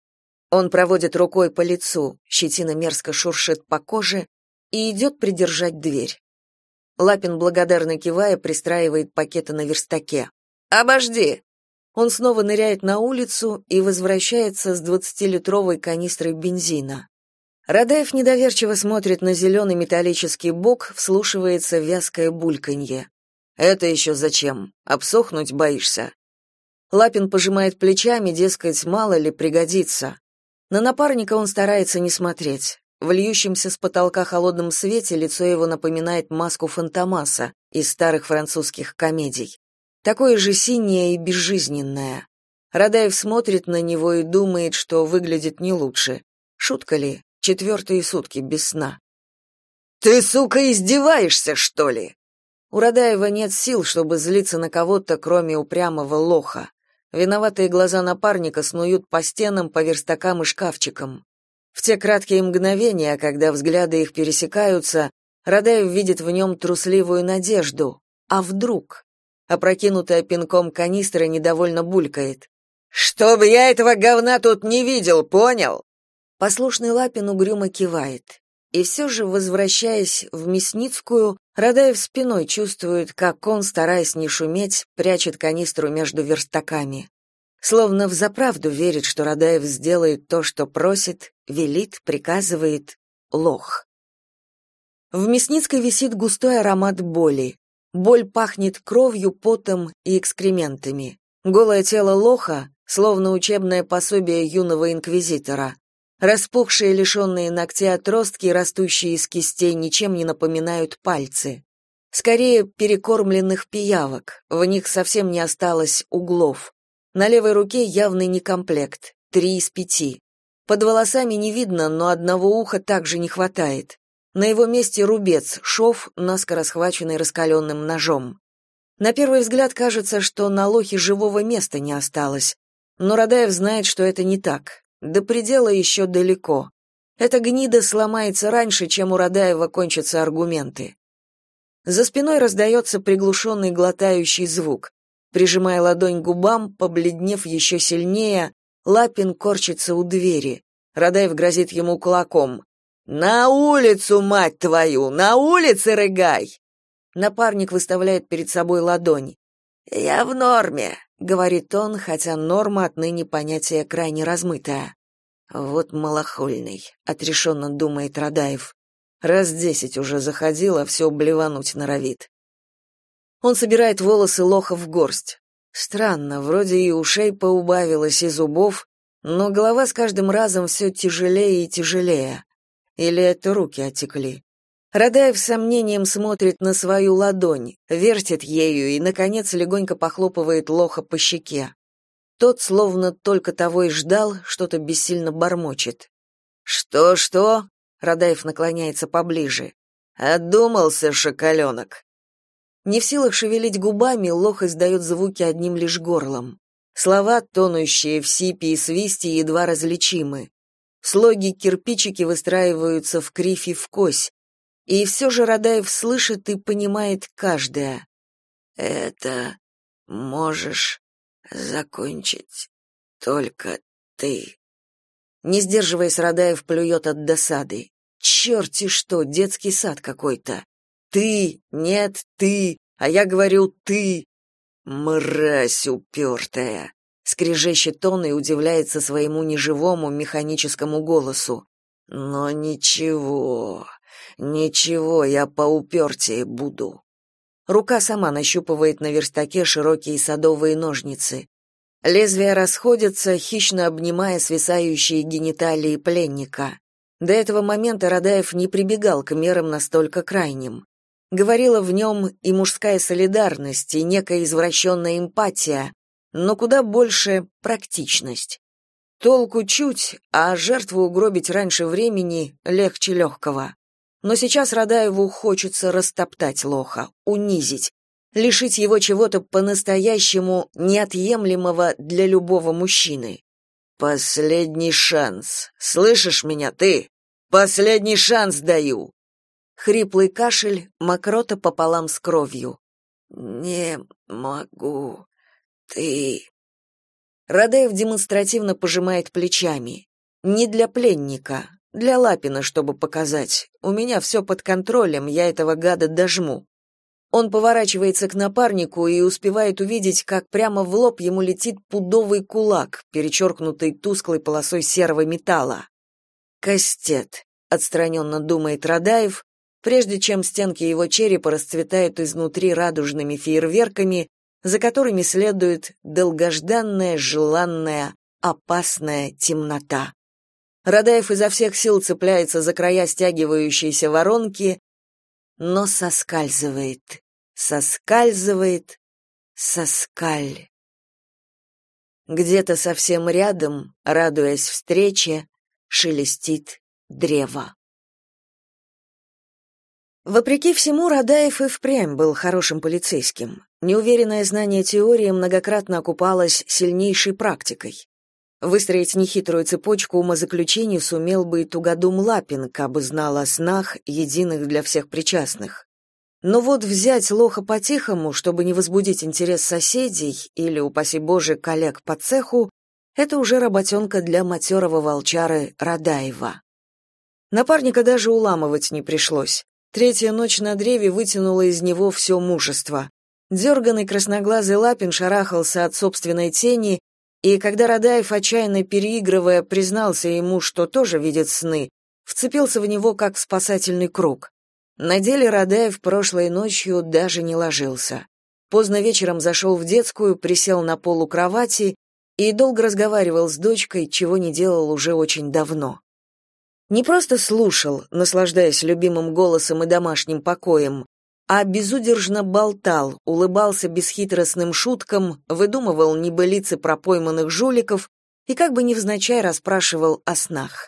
Он проводит рукой по лицу, щетина мерзко шуршит по коже и идет придержать дверь. Лапин, благодарно кивая, пристраивает пакеты на верстаке. «Обожди!» Он снова ныряет на улицу и возвращается с 20-литровой канистрой бензина. Радаев недоверчиво смотрит на зеленый металлический бок, вслушивается в вязкое бульканье. «Это еще зачем? Обсохнуть боишься?» Лапин пожимает плечами, дескать, мало ли пригодится. На напарника он старается не смотреть. В льющемся с потолка холодном свете лицо его напоминает маску Фантомаса из старых французских комедий. Такое же синее и безжизненное. Радаев смотрит на него и думает, что выглядит не лучше. Шутка ли? 4-е сутки без сна. «Ты, сука, издеваешься, что ли?» У Радаева нет сил, чтобы злиться на кого-то, кроме упрямого лоха. Виноватые глаза напарника снуют по стенам, по верстакам и шкафчикам. В те краткие мгновения, когда взгляды их пересекаются, Радаев видит в нем трусливую надежду. А вдруг? Опрокинутая пинком канистра недовольно булькает. «Чтоб я этого говна тут не видел, понял?» Послушный Лапин угрюмо кивает. И все же, возвращаясь в Мясницкую, Радаев спиной чувствует, как он, стараясь не шуметь, прячет канистру между верстаками. Словно взаправду верит, что Радаев сделает то, что просит, велит, приказывает. Лох. В Мясницкой висит густой аромат боли. Боль пахнет кровью, потом и экскрементами. Голое тело лоха, словно учебное пособие юного инквизитора. Распухшие, лишенные ногтей отростки, растущие из кистей, ничем не напоминают пальцы. Скорее, перекормленных пиявок, в них совсем не осталось углов. На левой руке явный некомплект, 3 из 5. Под волосами не видно, но одного уха также не хватает. На его месте рубец, шов, наскоро схваченный раскаленным ножом. На первый взгляд кажется, что на лохе живого места не осталось. Но Радаев знает, что это не так. До предела еще далеко. Эта гнида сломается раньше, чем у Радаева кончатся аргументы. За спиной раздается приглушенный глотающий звук. Прижимая ладонь к губам, побледнев еще сильнее, Лапин корчится у двери. Радаев грозит ему кулаком. «На улицу, мать твою! На улице рыгай!» Напарник выставляет перед собой ладонь. «Я в норме», — говорит он, хотя норма отныне понятие крайне размытое. «Вот малохольный», — отрешенно думает Радаев. «Раз 10 уже заходил, а все блевануть норовит». Он собирает волосы лоха в горсть. Странно, вроде и ушей поубавилось, и зубов, но голова с каждым разом все тяжелее и тяжелее. Или это руки отекли? Радаев с сомнением смотрит на свою ладонь, вертит ею и, наконец, легонько похлопывает лоха по щеке. Тот, словно только того и ждал, что-то бессильно бормочет. «Что-что?» — Радаев наклоняется поближе. «Отдумался, шоколенок». Не в силах шевелить губами, лох издает звуки одним лишь горлом. Слова, тонущие в сипе и свисте, едва различимы. Слоги-кирпичики выстраиваются в кривь и в кось. И все же Радаев слышит и понимает каждое. «Это можешь закончить только ты». Не сдерживаясь, Радаев плюет от досады. «Черти что, детский сад какой-то. Ты, нет, ты, а я говорю ты». «Мразь упертая!» — скрежещет он и удивляется своему неживому механическому голосу. «Но ничего, ничего, я поупертее буду». Рука сама нащупывает на верстаке широкие садовые ножницы. Лезвия расходятся, хищно обнимая свисающие гениталии пленника. До этого момента Радаев не прибегал к мерам настолько крайним. Говорила в нем и мужская солидарность, и некая извращенная эмпатия, но куда больше практичность. Толку чуть, а жертву угробить раньше времени легче легкого. Но сейчас Радаеву хочется растоптать лоха, унизить, лишить его чего-то по-настоящему неотъемлемого для любого мужчины. «Последний шанс. Слышишь меня, ты? Последний шанс даю!» Хриплый кашель, мокрота пополам с кровью. «Не могу. Ты...» Радаев демонстративно пожимает плечами. Не для пленника, для Лапина, чтобы показать. У меня все под контролем, я этого гада дожму. Он поворачивается к напарнику и успевает увидеть, как прямо в лоб ему летит пудовый кулак, перечеркнутый тусклой полосой серого металла. «Кастет», — отстраненно думает Радаев, прежде чем стенки его черепа расцветают изнутри радужными фейерверками, за которыми следует долгожданная, желанная, опасная темнота. Радаев изо всех сил цепляется за края стягивающейся воронки, но соскальзывает. Соскаль. Где-то совсем рядом, радуясь встрече, шелестит древо. Вопреки всему, Радаев и впрямь был хорошим полицейским. Неуверенное знание теории многократно окупалось сильнейшей практикой. Выстроить нехитрую цепочку умозаключений сумел бы и тугодум Лапин, кабы знал о снах, единых для всех причастных. Но вот взять лоха по-тихому, чтобы не возбудить интерес соседей или, упаси Боже, коллег по цеху, это уже работенка для матерого волчары Радаева. Напарника даже уламывать не пришлось. Третья ночь на древе вытянула из него все мужество. Дерганный красноглазый Лапин шарахался от собственной тени, и когда Радаев, отчаянно переигрывая, признался ему, что тоже видит сны, вцепился в него как в спасательный круг. На деле Радаев прошлой ночью даже не ложился. Поздно вечером зашел в детскую, присел на полу кровати и долго разговаривал с дочкой, чего не делал уже очень давно. Не просто слушал, наслаждаясь любимым голосом и домашним покоем, а безудержно болтал, улыбался бесхитростным шуткам, выдумывал небылицы про пойманных жуликов и как бы невзначай расспрашивал о снах.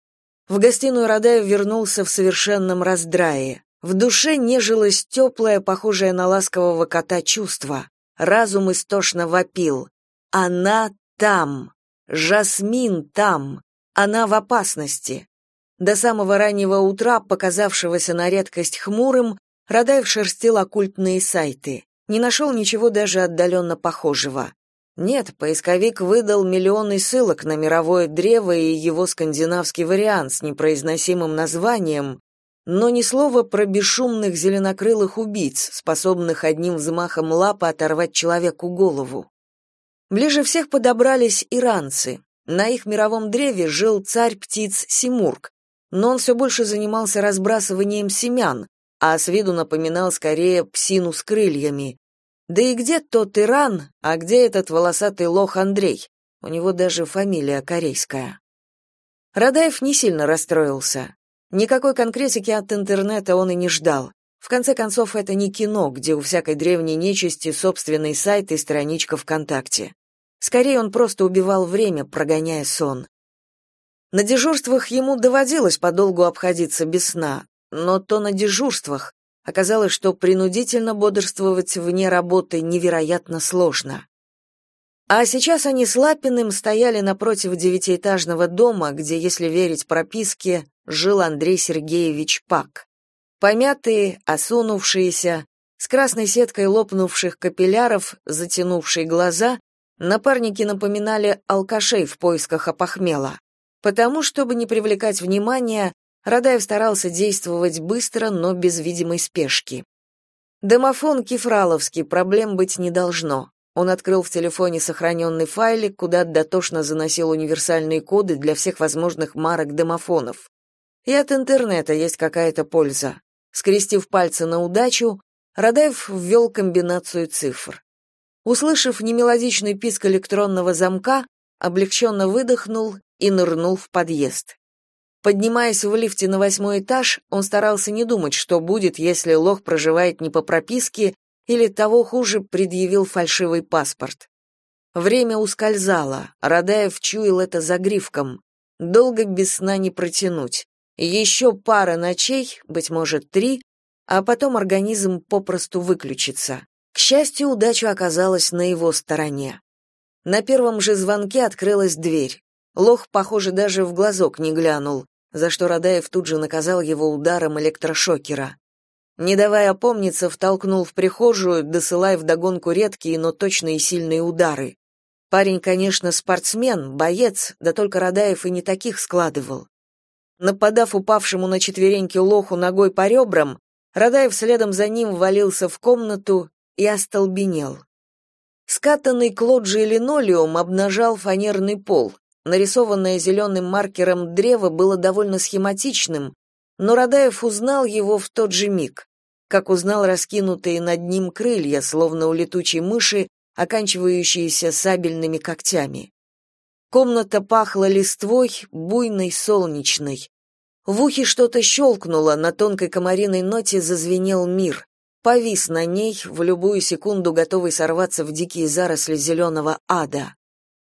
В гостиную Радаев вернулся в совершенном раздрае. В душе нежилось теплое, похожее на ласкового кота чувство. Разум истошно вопил. Она там. Жасмин там. Она в опасности. До самого раннего утра, показавшегося на редкость хмурым, Радаев шерстил оккультные сайты. Не нашел ничего даже отдаленно похожего. Нет, поисковик выдал миллионы ссылок на мировое древо и его скандинавский вариант с непроизносимым названием, но ни слова про бесшумных зеленокрылых убийц, способных одним взмахом лапы оторвать человеку голову. Ближе всех подобрались иранцы. На их мировом древе жил царь птиц Симург, но он все больше занимался разбрасыванием семян, а с виду напоминал скорее псину с крыльями. Да и где тот Иран, а где этот волосатый лох Андрей? У него даже фамилия корейская. Радаев не сильно расстроился. Никакой конкретики от интернета он и не ждал. В конце концов, это не кино, где у всякой древней нечисти собственный сайт и страничка ВКонтакте. Скорее, он просто убивал время, прогоняя сон. На дежурствах ему доводилось подолгу обходиться без сна, но то на дежурствах. Оказалось, что принудительно бодрствовать вне работы невероятно сложно. А сейчас они с Лапиным стояли напротив девятиэтажного дома, где, если верить прописке, жил Андрей Сергеевич Пак. Помятые, осунувшиеся, с красной сеткой лопнувших капилляров, затянувшие глаза, напарники напоминали алкашей в поисках опохмела. Потому, чтобы не привлекать внимания, Радаев старался действовать быстро, но без видимой спешки. Домофон кефраловский, проблем быть не должно. Он открыл в телефоне сохраненный файлик, куда дотошно заносил универсальные коды для всех возможных марок домофонов. И от интернета есть какая-то польза. Скрестив пальцы на удачу, Радаев ввел комбинацию цифр. Услышав немелодичный писк электронного замка, облегченно выдохнул и нырнул в подъезд. Поднимаясь в лифте на 8-й этаж, он старался не думать, что будет, если лох проживает не по прописке или, того хуже, предъявил фальшивый паспорт. Время ускользало, Радаев чуял это загривком. Долго без сна не протянуть. Еще пара ночей, быть может, 3, а потом организм попросту выключится. К счастью, удача оказалась на его стороне. На первом же звонке открылась дверь. Лох, похоже, даже в глазок не глянул, за что Радаев тут же наказал его ударом электрошокера. Не давая опомниться, втолкнул в прихожую, досылая вдогонку редкие, но точные и сильные удары. Парень, конечно, спортсмен, боец, да только Радаев и не таких складывал. Нападав упавшему на четвереньки лоху ногой по ребрам, Радаев следом за ним ввалился в комнату и остолбенел. Скатанный клоджи линолеум обнажал фанерный пол. Нарисованное зеленым маркером древо было довольно схематичным, но Радаев узнал его в тот же миг, как узнал раскинутые над ним крылья, словно у летучей мыши, оканчивающиеся сабельными когтями. Комната пахла листвой, буйной, солнечной. В ухе что-то щелкнуло, на тонкой комариной ноте зазвенел мир. Повис на ней, в любую секунду готовый сорваться в дикие заросли зеленого ада.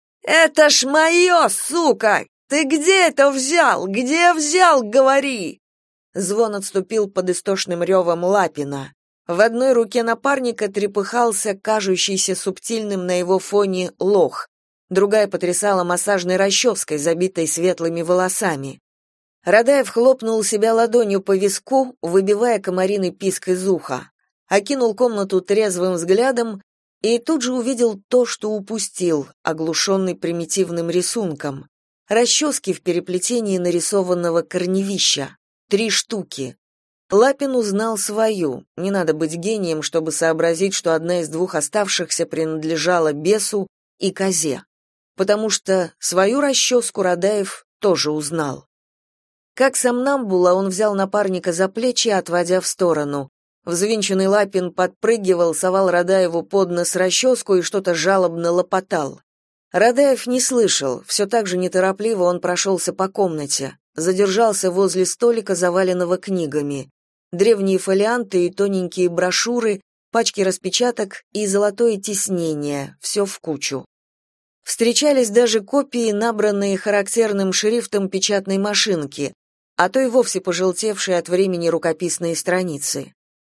«Это ж мое, сука! Ты где это взял? Где взял, говори!» Звон отступил под истошным ревом Лапина. В одной руке напарника трепыхался кажущийся субтильным на его фоне лох. Другая потрясала массажной расческой, забитой светлыми волосами. Радаев хлопнул себя ладонью по виску, выбивая комариный писк из уха. Окинул комнату трезвым взглядом и тут же увидел то, что упустил, оглушенный примитивным рисунком. Расчески в переплетении нарисованного корневища. 3 штуки. Лапин узнал свою. Не надо быть гением, чтобы сообразить, что одна из 2 оставшихся принадлежала бесу и козе. Потому что свою расческу Радаев тоже узнал. Как сомнамбула, он взял напарника за плечи, отводя в сторону. Взвинченный Лапин подпрыгивал, совал Радаеву под нос расческу и что-то жалобно лопотал. Радаев не слышал, все так же неторопливо он прошелся по комнате, задержался возле столика, заваленного книгами. Древние фолианты и тоненькие брошюры, пачки распечаток и золотое тиснение, все в кучу. Встречались даже копии, набранные характерным шрифтом печатной машинки, а то и вовсе пожелтевшие от времени рукописные страницы.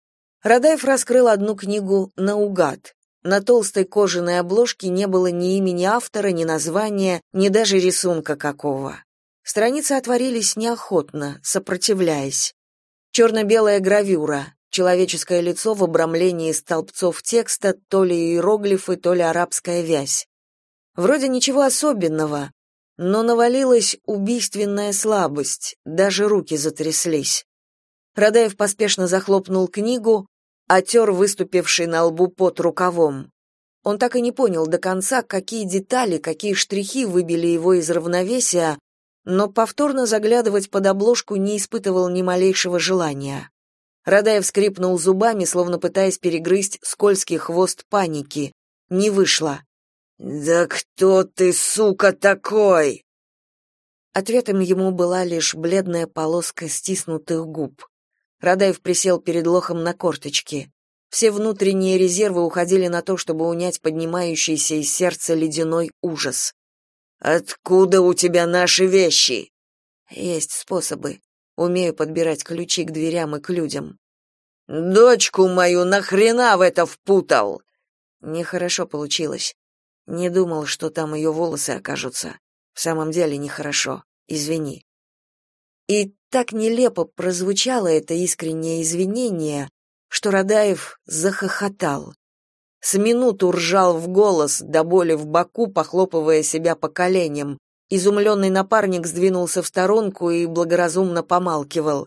Радаев раскрыл одну книгу наугад. На толстой кожаной обложке не было ни имени автора, ни названия, ни даже рисунка какого. Страницы отворились неохотно, сопротивляясь. Черно-белая гравюра, человеческое лицо в обрамлении столбцов текста, то ли иероглифы, то ли арабская вязь. Вроде ничего особенного, но навалилась убийственная слабость, даже руки затряслись. Радаев поспешно захлопнул книгу, отер выступивший на лбу пот рукавом. Он так и не понял до конца, какие детали, какие штрихи выбили его из равновесия, но повторно заглядывать под обложку не испытывал ни малейшего желания. Радаев скрипнул зубами, словно пытаясь перегрызть скользкий хвост паники. Не вышло. «Да кто ты, сука, такой?» Ответом ему была лишь бледная полоска стиснутых губ. Радаев присел перед лохом на корточки. Все внутренние резервы уходили на то, чтобы унять поднимающийся из сердца ледяной ужас. «Откуда у тебя наши вещи?» «Есть способы. Умею подбирать ключи к дверям и к людям». «Дочку мою нахрена в это впутал?» Нехорошо получилось. Не думал, что там ее волосы окажутся. В самом деле нехорошо. Извини». И так нелепо прозвучало это искреннее извинение, что Радаев захохотал. С минуту ржал в голос, до боли в боку, похлопывая себя по коленям. Изумленный напарник сдвинулся в сторонку и благоразумно помалкивал.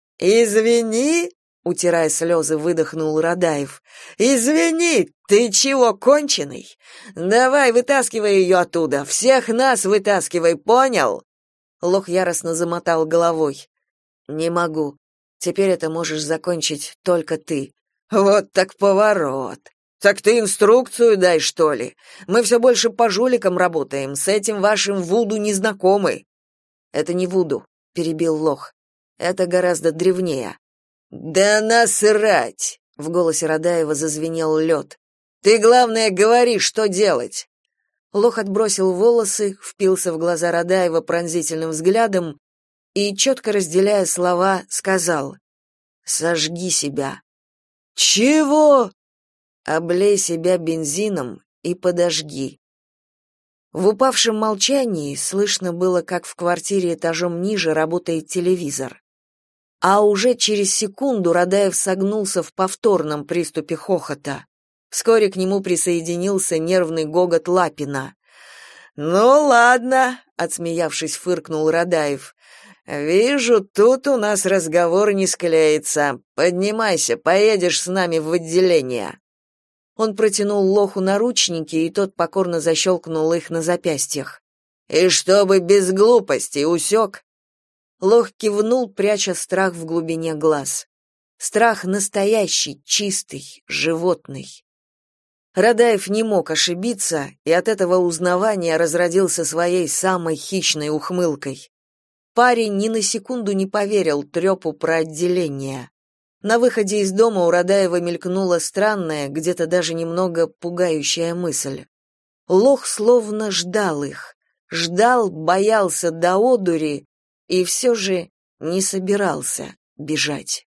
«Извини!» — утирая слезы, выдохнул Радаев. «Извини! Ты чего, конченый? Давай, вытаскивай ее оттуда! Всех нас вытаскивай, понял?» Лох яростно замотал головой. «Не могу. Теперь это можешь закончить только ты». «Вот так поворот! Так ты инструкцию дай, что ли? Мы все больше по жуликам работаем, с этим вашим вуду не знакомы». «Это не вуду», — перебил Лох. «Это гораздо древнее». «Да насрать!» — в голосе Радаева зазвенел лед. «Ты, главное, говори, что делать!» Лох отбросил волосы, впился в глаза Радаева пронзительным взглядом и, четко разделяя слова, сказал: «Сожги себя». «Чего?» «Облей себя бензином и подожги». В упавшем молчании слышно было, как в квартире этажом ниже работает телевизор. А уже через секунду Радаев согнулся в повторном приступе хохота. Вскоре к нему присоединился нервный гогот Лапина. «Ну ладно», — отсмеявшись, фыркнул Радаев. «Вижу, тут у нас разговор не склеится. Поднимайся, поедешь с нами в отделение». Он протянул Лоху наручники, и тот покорно защелкнул их на запястьях. «И чтобы без глупостей, усек?» Лох кивнул, пряча страх в глубине глаз. Страх настоящий, чистый, животный. Радаев не мог ошибиться, и от этого узнавания разродился своей самой хищной ухмылкой. Парень ни на секунду не поверил трепу про отделение. На выходе из дома у Радаева мелькнула странная, где-то даже немного пугающая мысль. Лох словно ждал их. Ждал, боялся до одури, и все же не собирался бежать.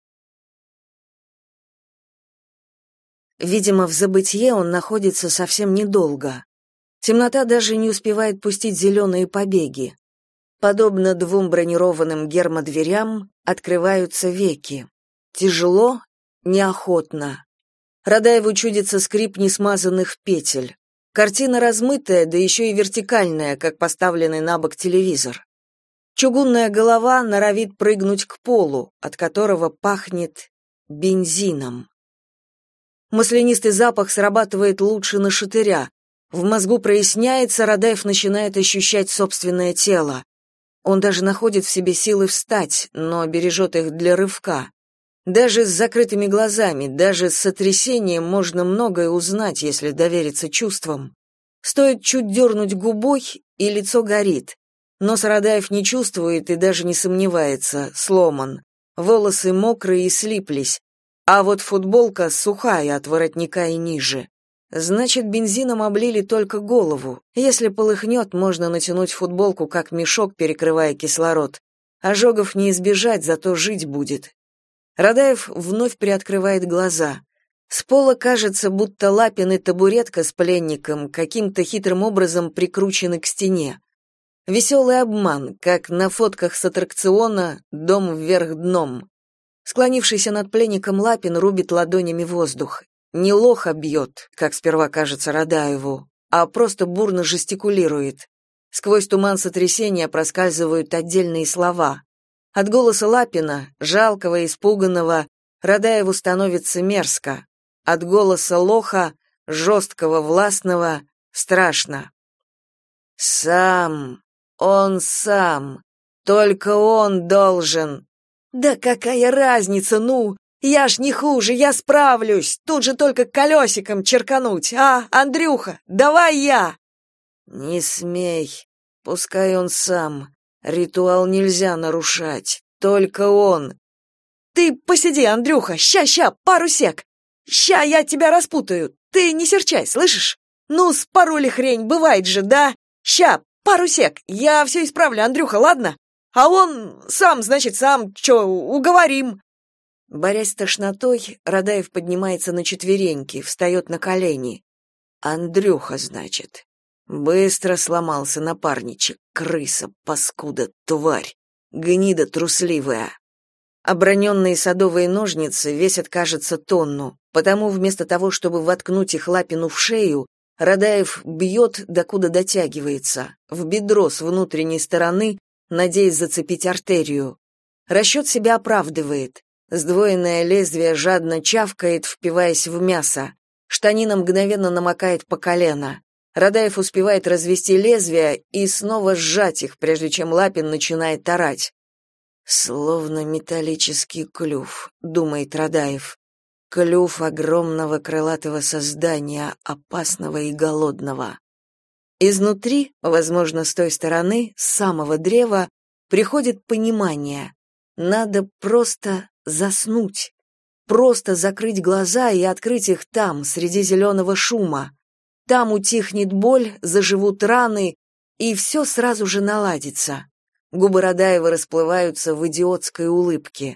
Видимо, в забытье он находится совсем недолго. Темнота даже не успевает пустить зеленые побеги. Подобно двум бронированным гермодверям открываются веки. Тяжело, неохотно. Радаеву чудится скрип несмазанных петель. Картина размытая, да еще и вертикальная, как поставленный на бок телевизор. Чугунная голова норовит прыгнуть к полу, от которого пахнет бензином. Маслянистый запах срабатывает лучше нашатыря. В мозгу проясняется, Радаев начинает ощущать собственное тело. Он даже находит в себе силы встать, но бережет их для рывка. Даже с закрытыми глазами, даже с сотрясением можно многое узнать, если довериться чувствам. Стоит чуть дернуть губой, и лицо горит. Нос Радаев не чувствует и даже не сомневается, сломан. Волосы мокрые и слиплись, а вот футболка сухая от воротника и ниже. Значит, бензином облили только голову. Если полыхнет, можно натянуть футболку как мешок, перекрывая кислород. Ожогов не избежать, зато жить будет. Радаев вновь приоткрывает глаза. С пола кажется, будто Лапин и табуретка с пленником каким-то хитрым образом прикручены к стене. Веселый обман, как на фотках с аттракциона «Дом вверх дном». Склонившийся над пленником Лапин рубит ладонями воздух. Не лоха бьет, как сперва кажется Радаеву, а просто бурно жестикулирует. Сквозь туман сотрясения проскальзывают отдельные слова. От голоса Лапина, жалкого и испуганного, Радаеву становится мерзко. От голоса Лоха, жесткого, властного, страшно. «Сам, он сам, только он должен». «Да какая разница, ну? Я ж не хуже, я справлюсь. Тут же только колесиком черкануть. А, Андрюха, давай я!» «Не смей, пускай он сам. Ритуал нельзя нарушать, только он». «Ты посиди, Андрюха, ща, пару сек. Ща я тебя распутаю, ты не серчай, слышишь? Ну, спорули хрень, бывает же, да? Ща, пару сек, я все исправлю, Андрюха, ладно? А он сам, значит, сам, чё, уговорим». Борясь с тошнотой, Радаев поднимается на четвереньки, встает на колени. «Андрюха, значит, Быстро сломался напарничек, крыса, паскуда, тварь, гнида трусливая. Оброненные садовые ножницы весят, кажется, тонну, потому вместо того, чтобы воткнуть их Лапину в шею, Радаев бьет, докуда дотягивается, в бедро с внутренней стороны, надеясь зацепить артерию. Расчет себя оправдывает. Сдвоенное лезвие жадно чавкает, впиваясь в мясо. Штанина мгновенно намокает по колено. Радаев успевает развести лезвие и снова сжать их, прежде чем Лапин начинает орать. «Словно металлический клюв», — думает Радаев. Клюв огромного крылатого создания, опасного и голодного. Изнутри, возможно, с той стороны, с самого древа, приходит понимание. Надо просто заснуть. Просто закрыть глаза и открыть их там, среди зеленого шума. Там утихнет боль, заживут раны, и все сразу же наладится. Губы Радаева расплываются в идиотской улыбке.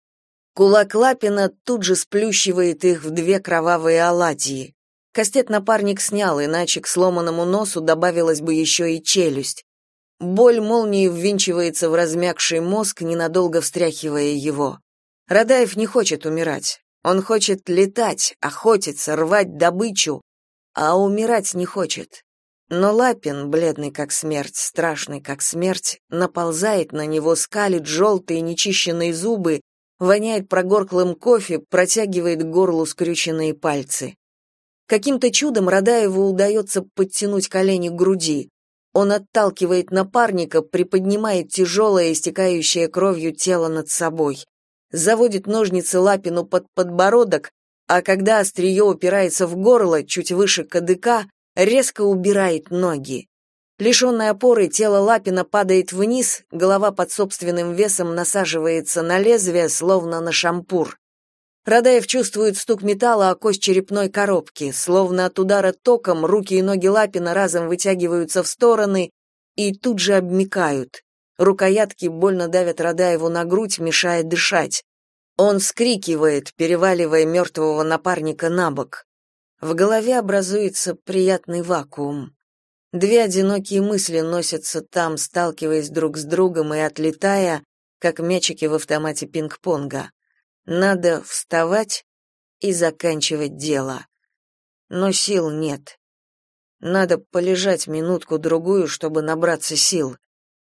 Кулак Лапина тут же сплющивает их в две кровавые оладьи. Кастет напарник снял, иначе к сломанному носу добавилась бы еще и челюсть. Боль молнией ввинчивается в размякший мозг, ненадолго встряхивая его. Радаев не хочет умирать. Он хочет летать, охотиться, рвать добычу, а умирать не хочет. Но Лапин, бледный как смерть, страшный как смерть, наползает на него, скалит желтые нечищенные зубы, воняет прогорклым кофе, протягивает к горлу скрюченные пальцы. Каким-то чудом Радаеву удается подтянуть колени к груди. Он отталкивает напарника, приподнимает тяжелое, истекающее кровью тело над собой. Заводит ножницы Лапину под подбородок, а когда острие упирается в горло, чуть выше кадыка, резко убирает ноги. Лишенной опоры тело Лапина падает вниз, голова под собственным весом насаживается на лезвие, словно на шампур. Радаев чувствует стук металла о кость черепной коробки, словно от удара током руки и ноги Лапина разом вытягиваются в стороны и тут же обмякают. Рукоятки больно давят Радаеву на грудь, мешая дышать. Он вскрикивает, переваливая мертвого напарника на бок. В голове образуется приятный вакуум. Две одинокие мысли носятся там, сталкиваясь друг с другом и отлетая, как мячики в автомате пинг-понга. Надо вставать и заканчивать дело. Но сил нет. Надо полежать минутку-другую, чтобы набраться сил.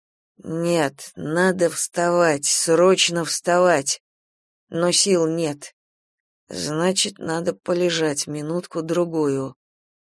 Нет, надо вставать, срочно вставать. Но сил нет. Значит, надо полежать минутку-другую.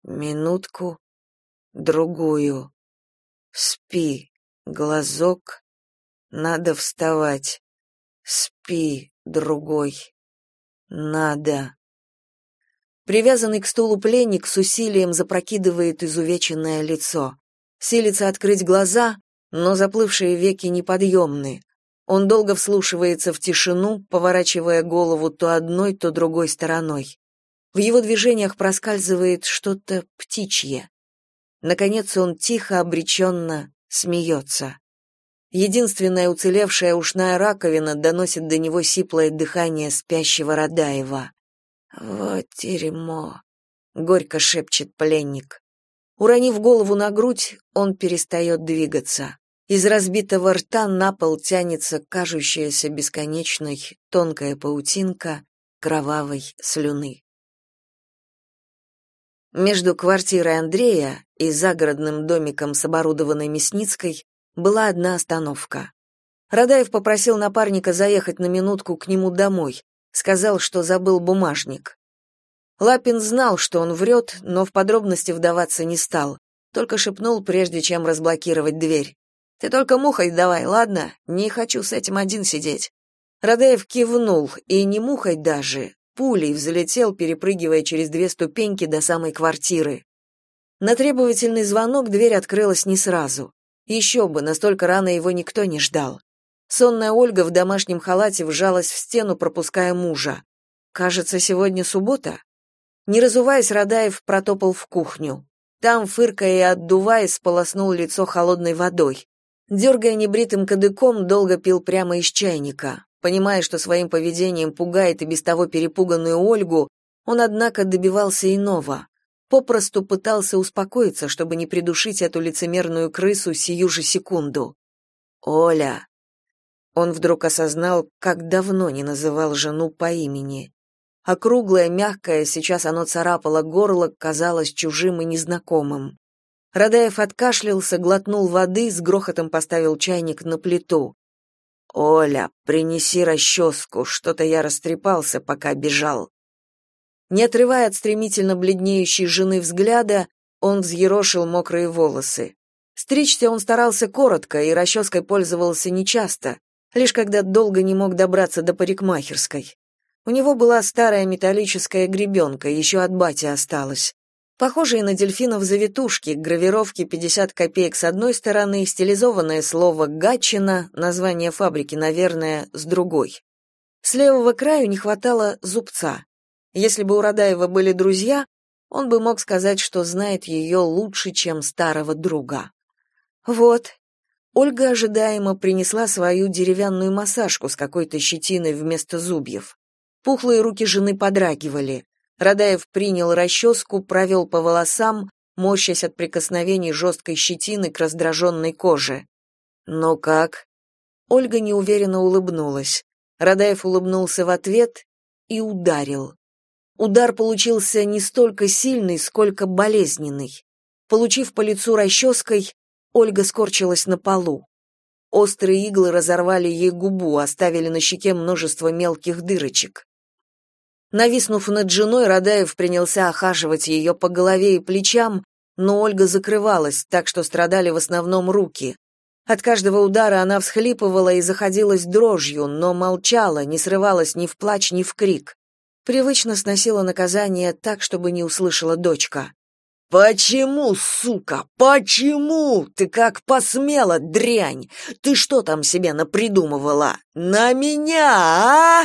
Минутку-другую. Спи, глазок. Надо вставать. Спи, другой. Надо. Привязанный к стулу пленник с усилием запрокидывает изувеченное лицо. Силится открыть глаза, но заплывшие веки неподъемны. Он долго вслушивается в тишину, поворачивая голову то одной, то другой стороной. В его движениях проскальзывает что-то птичье. Наконец он тихо, обреченно смеется. Единственная уцелевшая ушная раковина доносит до него сиплое дыхание спящего Радаева. «Вот дерьмо», — горько шепчет пленник. Уронив голову на грудь, он перестает двигаться. Из разбитого рта на пол тянется кажущаяся бесконечной тонкая паутинка кровавой слюны. Между квартирой Андрея и загородным домиком с оборудованной Мясницкой была одна остановка. Радаев попросил напарника заехать на минутку к нему домой, сказал, что забыл бумажник. Лапин знал, что он врет, но в подробности вдаваться не стал, только шепнул, прежде чем разблокировать дверь. «Ты только мухой давай, ладно? Не хочу с этим один сидеть». Радаев кивнул, и не мухой даже, пулей взлетел, перепрыгивая через 2 ступеньки до самой квартиры. На требовательный звонок дверь открылась не сразу. Еще бы, настолько рано его никто не ждал. Сонная Ольга в домашнем халате вжалась в стену, пропуская мужа. Кажется, сегодня суббота. Не разуваясь, Радаев протопал в кухню. Там, фыркая и отдуваясь, сполоснул лицо холодной водой. Дергая небритым кадыком, долго пил прямо из чайника. Понимая, что своим поведением пугает и без того перепуганную Ольгу, он, однако, добивался иного. попросту пытался успокоиться, чтобы не придушить эту лицемерную крысу сию же секунду. «Оля!» Он вдруг осознал, как давно не называл жену по имени. Округлое, мягкое, сейчас оно царапало горло, казалось чужим и незнакомым. Радаев откашлялся, глотнул воды, с грохотом поставил чайник на плиту. «Оля, принеси расческу, что-то я растрепался, пока бежал». Не отрывая от стремительно бледнеющей жены взгляда, он взъерошил мокрые волосы. Стричься он старался коротко и расческой пользовался нечасто, лишь когда долго не мог добраться до парикмахерской. У него была старая металлическая гребенка, еще от бати осталась. Похожие на дельфинов завитушки, гравировки 50 копеек с одной стороны, стилизованное слово «Гатчина», название фабрики, наверное, с другой. С левого краю не хватало зубца. Если бы у Радаева были друзья, он бы мог сказать, что знает ее лучше, чем старого друга. Вот. Ольга ожидаемо принесла свою деревянную массажку с какой-то щетиной вместо зубьев. Пухлые руки жены подрагивали. Радаев принял расческу, провел по волосам, морщась от прикосновений жесткой щетины к раздраженной коже. «Ну как?» Ольга неуверенно улыбнулась. Радаев улыбнулся в ответ и ударил. Удар получился не столько сильный, сколько болезненный. Получив по лицу расческой, Ольга скорчилась на полу. Острые иглы разорвали ей губу, оставили на щеке множество мелких дырочек. Нависнув над женой, Радаев принялся охаживать ее по голове и плечам, но Ольга закрывалась, так что страдали в основном руки. От каждого удара она всхлипывала и заходилась дрожью, но молчала, не срывалась ни в плач, ни в крик. Привычно сносила наказание так, чтобы не услышала дочка. «Почему, сука, почему? Ты как посмела, дрянь? Ты что там себе напридумывала? На меня, а?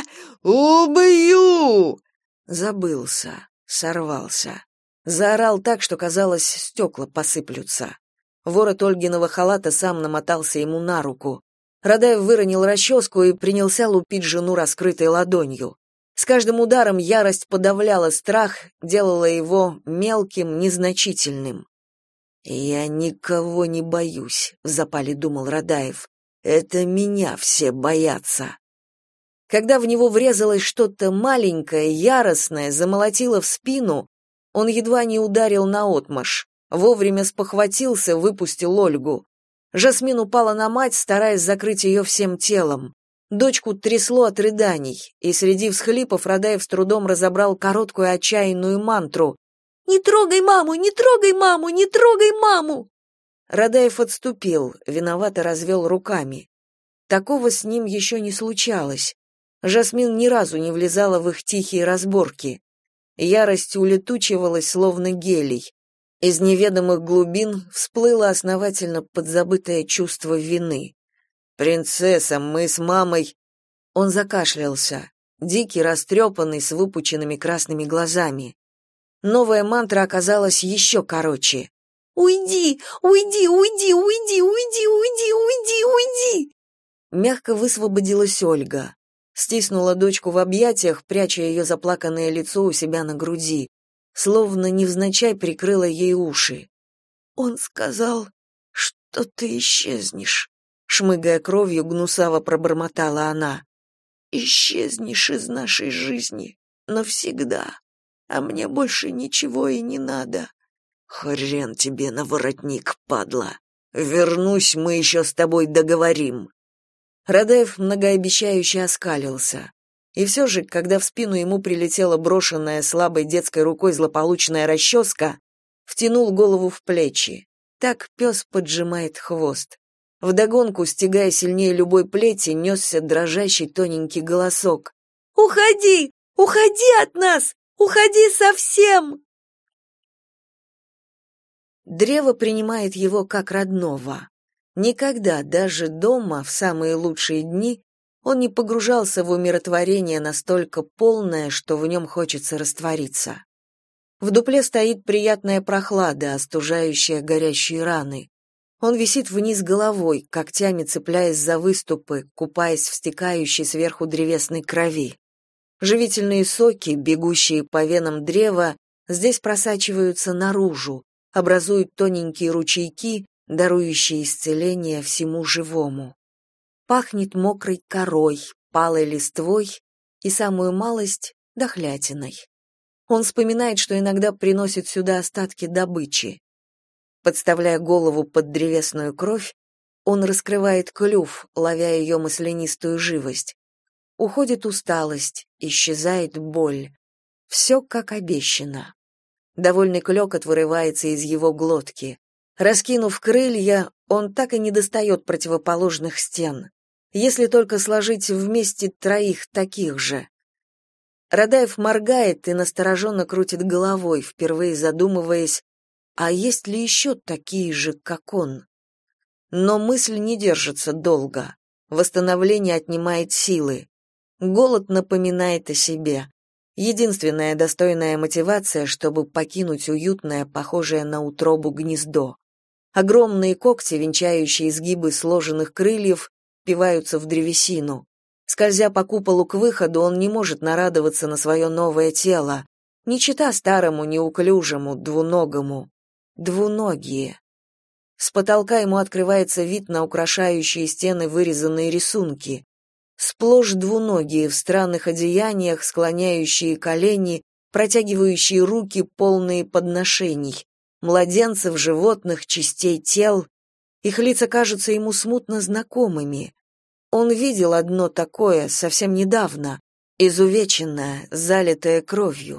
Убью!» Забылся, сорвался. Заорал так, что, казалось, стекла посыплются. Ворот Ольгиного халата сам намотался ему на руку. Радаев выронил расческу и принялся лупить жену раскрытой ладонью. С каждым ударом ярость подавляла страх, делала его мелким, незначительным. «Я никого не боюсь», — в запале думал Радаев. «Это меня все боятся». Когда в него врезалось что-то маленькое, яростное, замолотило в спину, он едва не ударил наотмашь. Вовремя спохватился, выпустил Ольгу. Жасмин упала на мать, стараясь закрыть ее всем телом. Дочку трясло от рыданий, и среди всхлипов Радаев с трудом разобрал короткую отчаянную мантру: «Не трогай маму! Не трогай маму! Не трогай маму!» Радаев отступил, виновато развел руками. Такого с ним еще не случалось. Жасмин ни разу не влезала в их тихие разборки. Ярость улетучивалась, словно гелий. Из неведомых глубин всплыло основательно подзабытое чувство вины. «Принцесса, мы с мамой...» Он закашлялся, дикий, растрепанный, с выпученными красными глазами. Новая мантра оказалась еще короче. «Уйди! Уйди! Уйди! Уйди! Уйди! Уйди! Уйди! Уйди!» Мягко высвободилась Ольга. Стиснула дочку в объятиях, пряча ее заплаканное лицо у себя на груди. Словно невзначай прикрыла ей уши. «Он сказал, что ты исчезнешь», — шмыгая кровью, гнусаво пробормотала она. «Исчезнешь из нашей жизни навсегда, а мне больше ничего и не надо». «Хрен тебе на воротник, падла! Вернусь, мы еще с тобой договорим». Радаев многообещающе оскалился. И все же, когда в спину ему прилетела брошенная слабой детской рукой злополучная расческа, втянул голову в плечи. Так пес поджимает хвост. Вдогонку, стягая сильнее любой плети, несся дрожащий тоненький голосок. «Уходи! Уходи от нас! Уходи совсем!» Древо принимает его как родного. Никогда, даже дома, в самые лучшие дни, он не погружался в умиротворение настолько полное, что в нем хочется раствориться. В дупле стоит приятная прохлада, остужающая горящие раны. Он висит вниз головой, когтями цепляясь за выступы, купаясь в стекающей сверху древесной крови. Живительные соки, бегущие по венам древа, здесь просачиваются наружу, образуют тоненькие ручейки, дарующие исцеление всему живому. Пахнет мокрой корой, палой листвой и самую малость — дохлятиной. Он вспоминает, что иногда приносит сюда остатки добычи. Подставляя голову под древесную кровь, он раскрывает клюв, ловя ее маслянистую живость. Уходит усталость, исчезает боль. Все как обещано. Довольный клёкот вырывается из его глотки. Раскинув крылья, он так и не достает противоположных стен. Если только сложить вместе троих таких же. Радаев моргает и настороженно крутит головой, впервые задумываясь, а есть ли еще такие же, как он? Но мысль не держится долго. Восстановление отнимает силы. Голод напоминает о себе. Единственная достойная мотивация, чтобы покинуть уютное, похожее на утробу гнездо. Огромные когти, венчающие изгибы сложенных крыльев, впиваются в древесину. Скользя по куполу к выходу, он не может нарадоваться на свое новое тело, не чета старому, неуклюжему, двуногому. Двуногие. С потолка ему открывается вид на украшающие стены вырезанные рисунки. Сплошь двуногие, в странных одеяниях, склоняющие колени, протягивающие руки, полные подношений, младенцев, животных, частей тел. Их лица кажутся ему смутно знакомыми. Он видел одно такое совсем недавно, изувеченное, залитое кровью.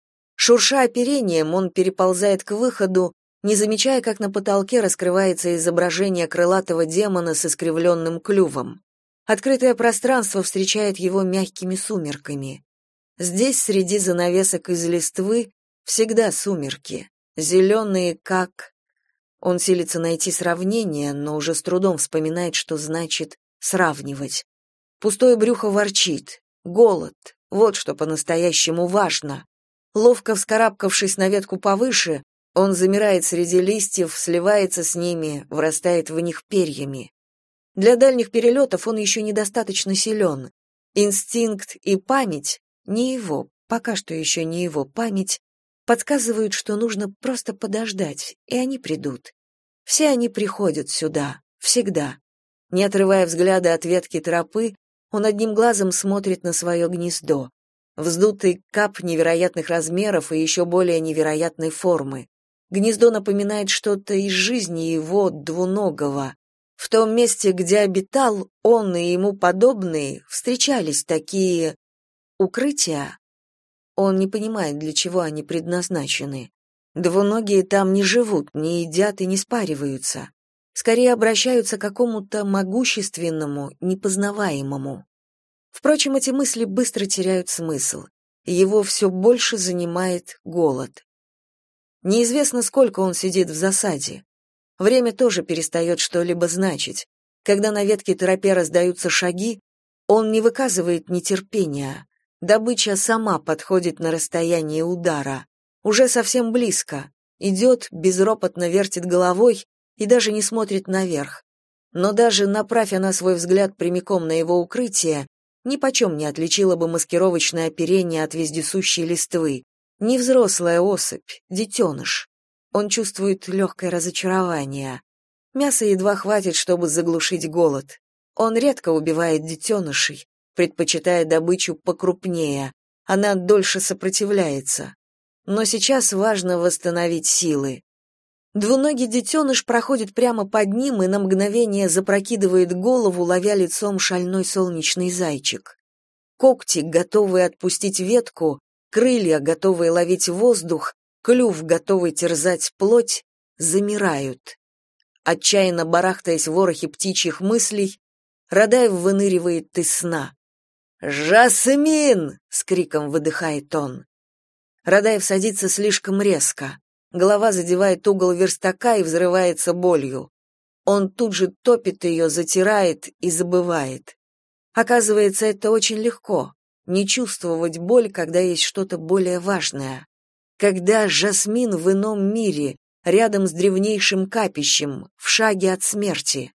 Шурша оперением, он переползает к выходу, не замечая, как на потолке раскрывается изображение крылатого демона с искривленным клювом. Открытое пространство встречает его мягкими сумерками. Здесь, среди занавесок из листвы, всегда сумерки, зеленые, как... Он силится найти сравнение, но уже с трудом вспоминает, что значит сравнивать. Пустое брюхо ворчит. Голод. Вот что по-настоящему важно. Ловко вскарабкавшись на ветку повыше, он замирает среди листьев, сливается с ними, врастает в них перьями. Для дальних перелетов он еще недостаточно силен. Инстинкт и память, не его, пока что еще не его память, подсказывают, что нужно просто подождать, и они придут. Все они приходят сюда, всегда. Не отрывая взгляда от ветки тропы, он одним глазом смотрит на свое гнездо. Вздутый кап невероятных размеров и еще более невероятной формы. Гнездо напоминает что-то из жизни его двуногого. В том месте, где обитал он и ему подобные, встречались такие укрытия. Он не понимает, для чего они предназначены. Двуногие там не живут, не едят и не спариваются. Скорее обращаются к какому-то могущественному, непознаваемому. Впрочем, эти мысли быстро теряют смысл. Его все больше занимает голод. Неизвестно, сколько он сидит в засаде. Время тоже перестает что-либо значить. Когда на ветке тропе раздаются шаги, он не выказывает нетерпения. Добыча сама подходит на расстояние удара. Уже совсем близко. Идет, безропотно вертит головой и даже не смотрит наверх. Но даже направь она свой взгляд прямиком на его укрытие, нипочем не отличила бы маскировочное оперение от вездесущей листвы. Не взрослая особь, детеныш. Он чувствует легкое разочарование. Мяса едва хватит, чтобы заглушить голод. Он редко убивает детенышей, предпочитая добычу покрупнее. Она дольше сопротивляется. Но сейчас важно восстановить силы. Двуногий детеныш проходит прямо под ним и на мгновение запрокидывает голову, ловя лицом шальной солнечный зайчик. Когти, готовые отпустить ветку, крылья, готовые ловить воздух, клюв, готовый терзать плоть, замирают. Отчаянно барахтаясь в ворохе птичьих мыслей, Радаев выныривает из сна. «Жасмин!» — с криком выдыхает он. Радаев садится слишком резко. Голова задевает угол верстака и взрывается болью. Он тут же топит ее, затирает и забывает. Оказывается, это очень легко — не чувствовать боль, когда есть что-то более важное. Когда Жасмин в ином мире, рядом с древнейшим капищем, в шаге от смерти.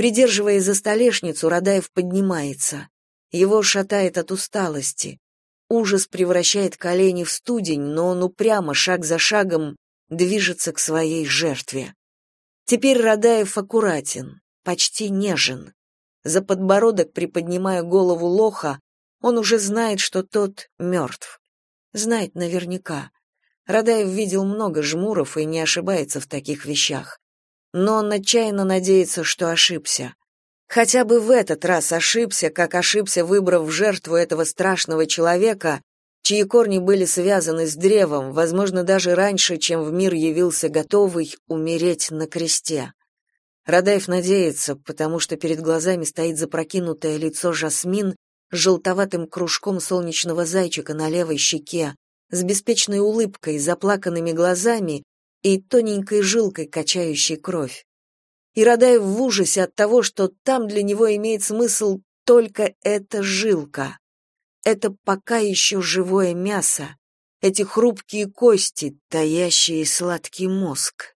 Придерживая за столешницу, Радаев поднимается. Его шатает от усталости. Ужас превращает колени в студень, но он упрямо, шаг за шагом, движется к своей жертве. Теперь Радаев аккуратен, почти нежен. За подбородок, приподнимая голову лоха, он уже знает, что тот мертв. Знает наверняка. Радаев видел много жмуров и не ошибается в таких вещах. Но он отчаянно надеется, что ошибся. Хотя бы в этот раз ошибся, как ошибся, выбрав в жертву этого страшного человека, чьи корни были связаны с древом, возможно, даже раньше, чем в мир явился готовый умереть на кресте. Радаев надеется, потому что перед глазами стоит запрокинутое лицо Жасмин с желтоватым кружком солнечного зайчика на левой щеке, с беспечной улыбкой, заплаканными глазами и тоненькой жилкой, качающей кровь. И Радаев в ужасе от того, что там для него имеет смысл только эта жилка. Это пока еще живое мясо, эти хрупкие кости, таящие сладкий мозг.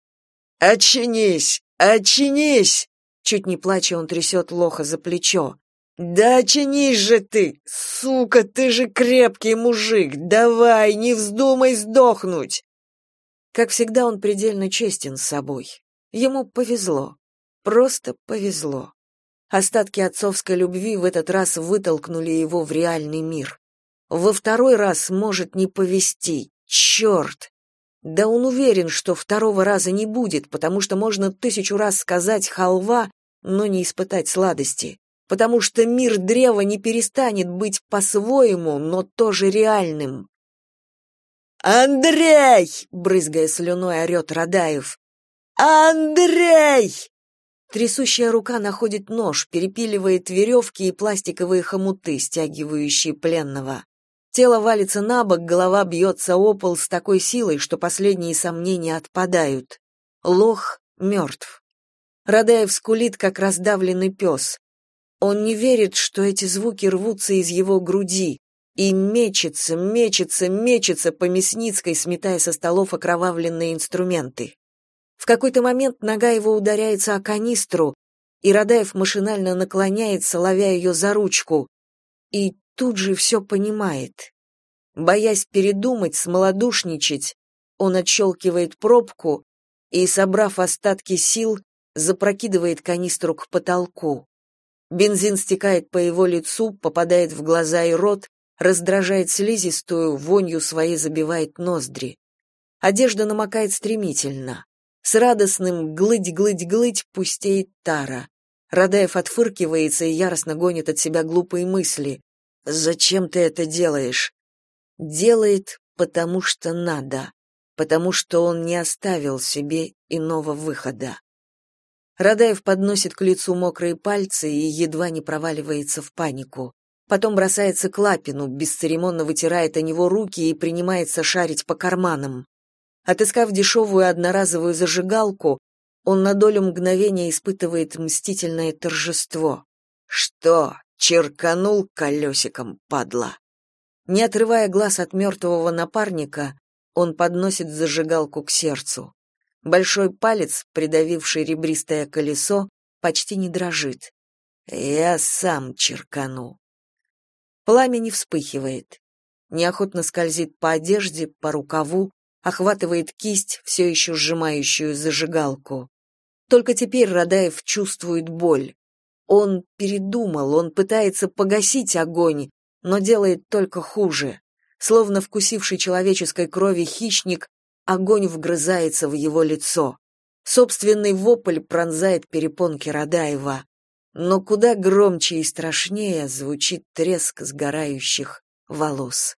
«Очнись! Очнись!» Чуть не плача, он трясет лоха за плечо. «Да очнись же ты! Сука, ты же крепкий мужик! Давай, не вздумай сдохнуть!» Как всегда, он предельно честен с собой. Ему повезло. Просто повезло. Остатки отцовской любви в этот раз вытолкнули его в реальный мир. Во второй раз может не повезти. Черт! Да он уверен, что второго раза не будет, потому что можно 1000 раз сказать «халва», но не испытать сладости. Потому что мир древа не перестанет быть по-своему, но тоже реальным. «Андрей!» — брызгая слюной, орет Радаев. «Андрей!» Трясущая рука находит нож, перепиливает веревки и пластиковые хомуты, стягивающие пленного. Тело валится на бок, голова бьется о пол с такой силой, что последние сомнения отпадают. Лох мертв. Радаев скулит, как раздавленный пес. Он не верит, что эти звуки рвутся из его груди, и мечется, мечется, мечется по Мясницкой, сметая со столов окровавленные инструменты. В какой-то момент нога его ударяется о канистру, и Радаев машинально наклоняется, ловя ее за ручку, и тут же все понимает. Боясь передумать, смолодушничать, он отщелкивает пробку и, собрав остатки сил, запрокидывает канистру к потолку. Бензин стекает по его лицу, попадает в глаза и рот, раздражает слизистую, вонью своей забивает ноздри. Одежда намокает стремительно. С радостным «глыть-глыть-глыть» пустеет тара. Радаев отфыркивается и яростно гонит от себя глупые мысли. «Зачем ты это делаешь?» Делает, потому что надо, потому что он не оставил себе иного выхода. Радаев подносит к лицу мокрые пальцы и едва не проваливается в панику. Потом бросается к Лапину, бесцеремонно вытирает о него руки и принимается шарить по карманам. Отыскав дешевую одноразовую зажигалку, он на долю мгновения испытывает мстительное торжество. «Что, черканул колесиком, падла?» Не отрывая глаз от мертвого напарника, он подносит зажигалку к сердцу. Большой палец, придавивший ребристое колесо, почти не дрожит. «Я сам черкану». Пламя не вспыхивает. Неохотно скользит по одежде, по рукаву, охватывает кисть, все еще сжимающую зажигалку. Только теперь Радаев чувствует боль. Он передумал, он пытается погасить огонь, но делает только хуже. Словно вкусивший человеческой крови хищник, огонь вгрызается в его лицо. Собственный вопль пронзает перепонки Радаева. Но куда громче и страшнее звучит треск сгорающих волос.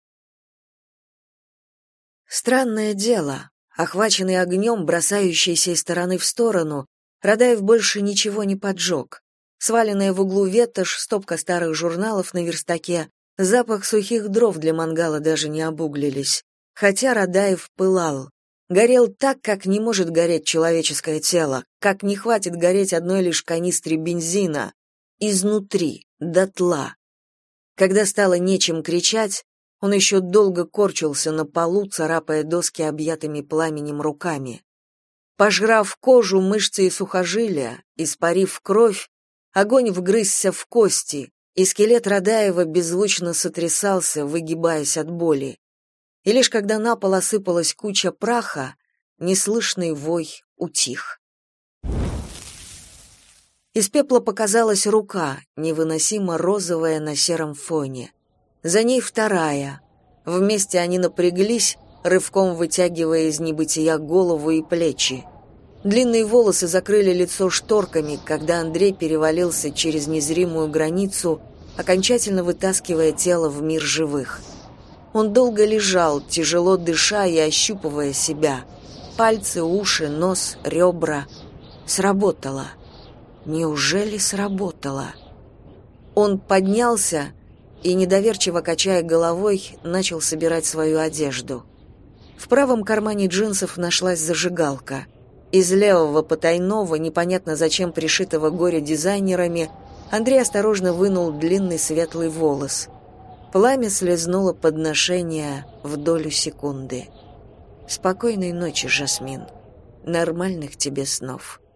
Странное дело. Охваченный огнем, бросающийся из стороны в сторону, Радаев больше ничего не поджег. Сваленная в углу ветошь, стопка старых журналов на верстаке, запах сухих дров для мангала даже не обуглились. Хотя Радаев пылал. Горел так, как не может гореть человеческое тело, как не хватит гореть одной лишь канистре бензина. Изнутри, дотла. Когда стало нечем кричать, он еще долго корчился на полу, царапая доски объятыми пламенем руками. Пожрав кожу, мышцы и сухожилия, испарив кровь, огонь вгрызся в кости, и скелет Радаева беззвучно сотрясался, выгибаясь от боли. И лишь когда на пол осыпалась куча праха, неслышный вой утих. Из пепла показалась рука, невыносимо розовая на сером фоне. За ней вторая. Вместе они напряглись, рывком вытягивая из небытия голову и плечи. Длинные волосы закрыли лицо шторками, когда Андрей перевалился через незримую границу, окончательно вытаскивая тело в мир живых. Он долго лежал, тяжело дыша и ощупывая себя. Пальцы, уши, нос, ребра. Сработало. Неужели сработало? Он поднялся и, недоверчиво качая головой, начал собирать свою одежду. В правом кармане джинсов нашлась зажигалка. Из левого потайного, непонятно зачем пришитого горе-дизайнерами, Андрей осторожно вынул длинный светлый волос. Пламя слезнуло подношение в долю секунды. «Спокойной ночи, Жасмин. Нормальных тебе снов».